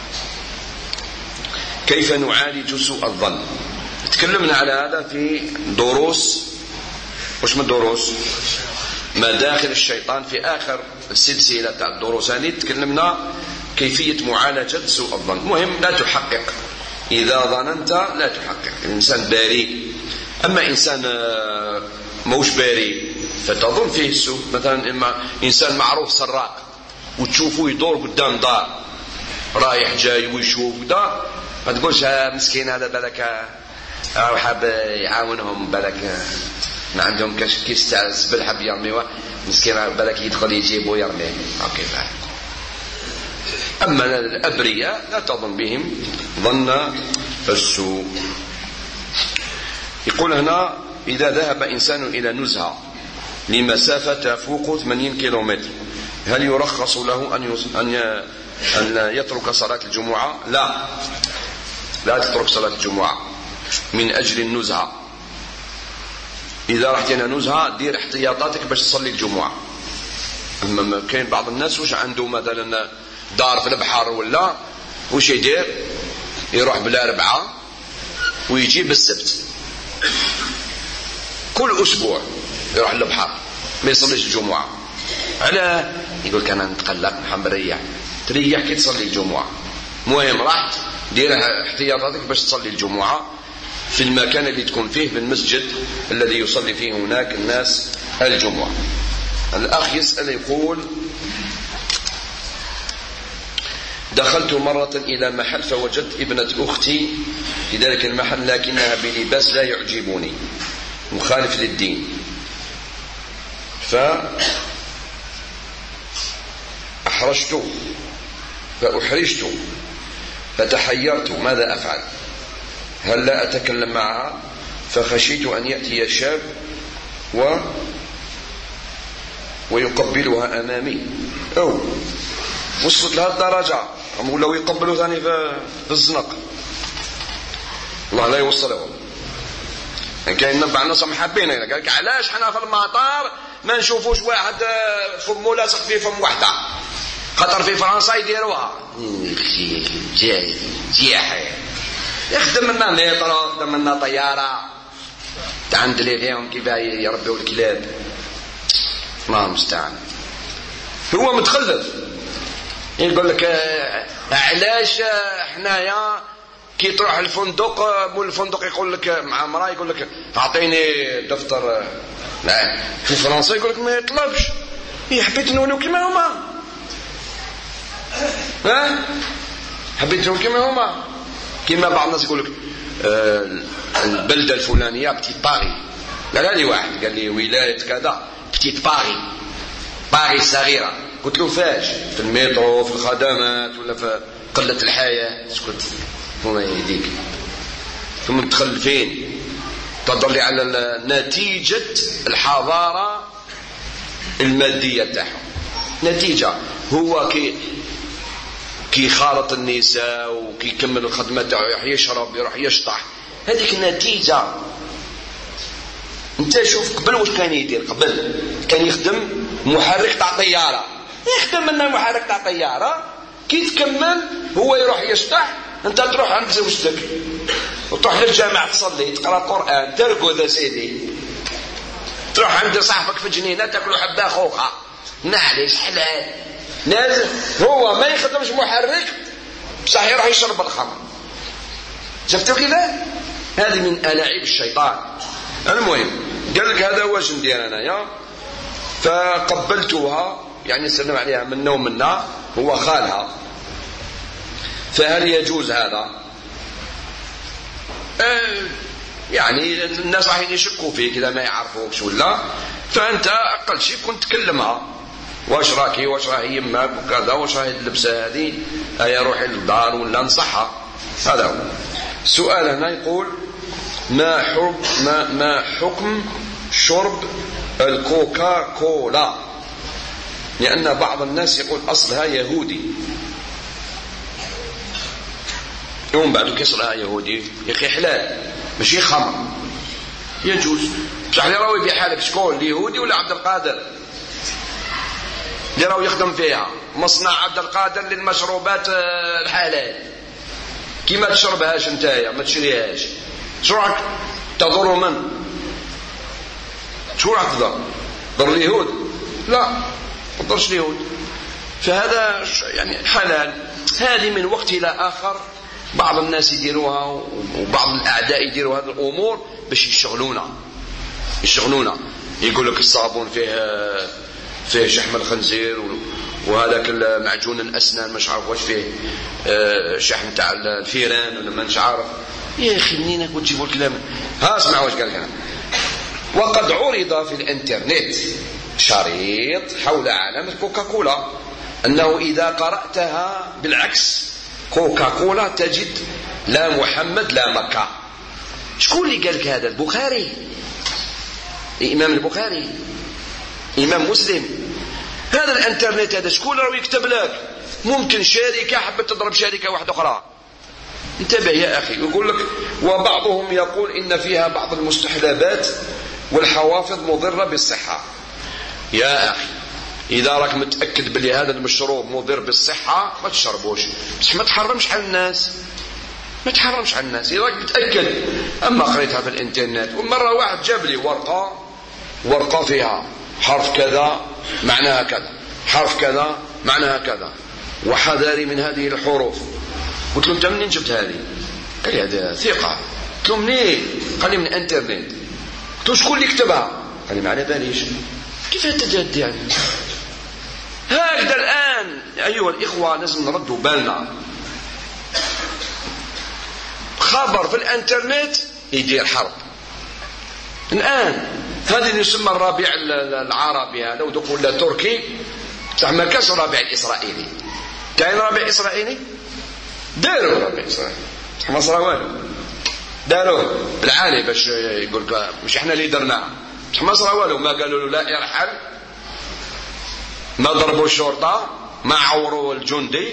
كيف نعالج سوء الظن؟ تكلمنا على هذا في دروس، وش من دروس مداخل الشيطان. في آخر السلسلة تاع الدروس هذه تكلمنا كيفية معالجة سوء الظن. المهم لا تحقق، إذا ظننت لا تحقق. الإنسان بريء. أما إنسان موش بريء فتظن فيه السوء. مثلا إما إنسان معروف سراق وتشوفه يدور قدام دار رايح جاي ويشوف دا، ما تقولش مسكين هذا بالك حاب يعاونهم، بالك ما عندهم كيس تاع الزبل حاب يرميوه، مسكين بالك يدخل يجيبه ويرميه. أما الأبرياء لا تظن بهم ظن السوء. يقول هنا: إذا ذهب إنسان إلى نزهة لمسافة تفوق 80 كيلومتر هل يرخص له أن يترك صلاة الجمعة؟ لا تترك صلاة الجمعة من أجل النزهة. إذا رحت إلى نزهة دير احتياطاتك باش تصلي الجمعة. أما كاين بعض الناس وش عنده مثلا دار في البحر ولا وش يدير؟ يروح بالأربعة ويجي بالسبت، كل أسبوع يروح للبحر ما يصليش الجمعة. علاه؟ يقول كان نتقلق نحب تريح كي تصلي الجمعة. مهم رحت دير احتياطاتك باش تصلي الجمعة، في المكان اللي تكون فيه بالمسجد الذي يصلي فيه هناك الناس الجمعة. الأخ يسأل يقول: دخلت مرة إلى محل فوجدت ابنة أختي في ذلك المحل لكنها بلباس لا يعجبني مخالف للدين، فأحرجت فتحيرت ماذا أفعل؟ هل لا أتكلم معها؟ فخشيت أن يأتي شاب ويقبلها أمامي. أو وصلت لها الدرجة ولو يقبلوا ثاني في الزنق، الله لا يوصلهم. كاين بعض الناس محابين هنا، قال لك علاش حنا في المطار ما نشوفوش واحد فمو لاصق في فم وحده، خاطر في فرنسا يديروها جياحه. يخدم لنا مترو، يخدم لنا طياره، تعندلي فيهم كيف يربيوا الكلاب، الله المستعان. هو متخلف يقول لك علاش حنايا كي تروح الفندق مول الفندق يقول لك مع مراه يقول لك اعطيني دفتر. لا في فرنسا يقول لك ما يطلبش، حبيت نونو كيما هما، حبيت نونو كيما هما. كيما بعض الناس يقول لك البلده الفلانيه بتيت باري. قال لي واحد قال لي ولايه كذا بتيت باري صغيره. قلت له فاش؟ في المترو، في الخدمات، ولا في قله الحياه؟ اسكت وما يهديك. ثم متخلفين تدل على نتيجه الحضاره الماديه تاعهم. نتيجه هو كي خالط النساء وكي يكمل الخدمه تاعو، يروح يشرب، يروح يشطح، هذيك النتيجه. انت شوف قبل واش كان يدير؟ قبل كان يخدم محرك تاع طياره، يخدم لنا محرك تاع طياره، كي تكمل هو يروح يشطح، انت تروح عند زوجتك وتروح للجامع تصلي، تقرا قران، ترقد سيدي، تروح عند صاحبك في الجنينه تاكلوا حبه خوخه، معليش حلال نازل. هو ما يخدمش محرك بصح يروح يشرب الخمر. شفتوا كذا؟ هذه من ألاعيب الشيطان. المهم قال لك هذا واش ندير انايا؟ فقبلتها يعني سلم عليها منا ومنا، هو خالها. فهل يجوز هذا؟ يعني الناس راح يشكوا فيك اذا ما يعرفوكش ولا، فانت اقل شيء كنت تكلمها، واش راكي، واش راهي يماك وكذا، واش راهي اللبسه هذه، هيا روحي للدار ولا نصحها. هذا هو السؤال. هنا يقول: ما حكم شرب الكوكا كولا؟ لأن بعض الناس يقول أصلها يهودي، يوم بعد كسرها يهودي. يا أخي حلال ماشي خمر، يجوز. بصح اللي راهو يبيع حالك شكون؟ اليهودي ولا عبد القادر اللي راهو يخدم فيها؟ مصنع عبد القادر للمشروبات الحلال. كي ما تشربهاش نتايا ما تشريهاش، شو راك تضر من؟ شو راك تضر؟ ضر اليهود؟ لا ما تضرش اليهود. فهذا يعني حلال. هذه من وقت إلى آخر بعض الناس يديروها وبعض الأعداء يديروا هذه الأمور باش يشغلونا. يقول لك الصابون فيه شحم الخنزير، وهذاك معجون الأسنان مش عارف واش فيه شحم تاع الفيران ولا ما مش عارف. يا أخي منين وتجيبوا الكلام؟ ها اسمع واش قال هنا: وقد عرض في الانترنت شريط حول عالم الكوكاكولا أنه إذا قرأتها بالعكس كوكاكولا تجد لا محمد لا مكة. شكون اللي قال لك هذا؟ البخاري، الإمام البخاري، إمام مسلم. هذا الانترنت هذا شكون راهو يكتب لك؟ ممكن شركة حبت تضرب شركة واحدة أخرى. انتبه يا أخي. يقول لك: وبعضهم يقول إن فيها بعض المستحلبات والحوافظ مضرة بالصحة. يا أخي إذا راك متأكد بلي هذا المشروب مضر بالصحة ما تشربوش، بس ما تحرمش على الناس، ما تحرمش على الناس إذا راك متأكد. أما قريتها في الإنترنت، ومرة واحد جاب لي ورقة فيها حرف كذا معناها كذا، حرف كذا معناها كذا، وحذاري من هذه الحروف. قلت له: أنت منين جبت هذه؟ قال لي: هذا ثقة. قلت له منين؟ قال لي من الانترنت. قلت له شكون اللي كتبها؟ قال لي ما على باليش. كيف تجد يعني؟ هكذا الآن أيها الإخوة لازم نردوا بالنا. خبر في الانترنت يدير حرب الآن. هذا اللي يسمى الربيع العربي هذا ودوك ولا تركي تاع ما كاش الربيع الإسرائيلي. كاين ربيع إسرائيلي؟ داروا ربيع إسرائيلي ما صرا والو، داروه بالعالي باش يقول مش احنا اللي درناه، ما صرا والو. ما قالوا له لا يرحل، ما ضربوا الشرطة، ما عوروا الجندي،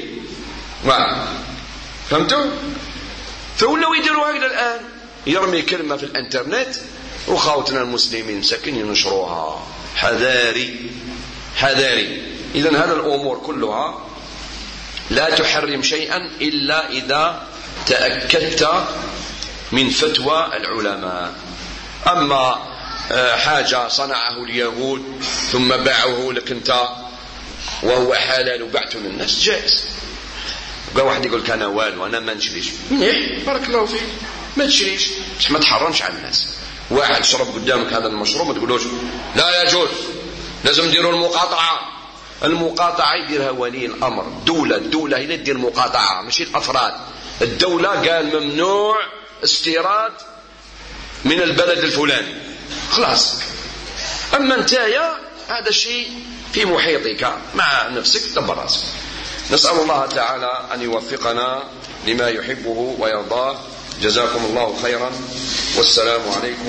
فهمتوا؟ فولوا يديروا هكذا الآن. يرمي كلمة في الانترنت وخاوتنا المسلمين ساكن ينشروها. حذاري حذاري. إذن هذا الأمور كلها لا تحرم شيئا إلا إذا تأكدت من فتوى العلماء. أما حاجة صنعه اليهود ثم باعوه لك انت وهو حلال وبعته للناس جائز. بقى واحد يقول كان والو أنا ما نشريش، منيح بارك الله فيك ما تشريش، بس ما تحرمش على الناس. واحد شرب قدامك هذا المشروب ما تقولوش لا يجوز، لازم نديروا المقاطعة. المقاطعة يديرها ولي الأمر. الدولة هي اللي تدير مقاطعة ماشي الأفراد. الدولة قال ممنوع استيراد من البلد الفلاني خلاص. أما انتايا هذا الشيء في محيطك مع نفسك دبر راسك. نسأل الله تعالى أن يوفقنا لما يحبه ويرضاه. جزاكم الله خيرا والسلام عليكم.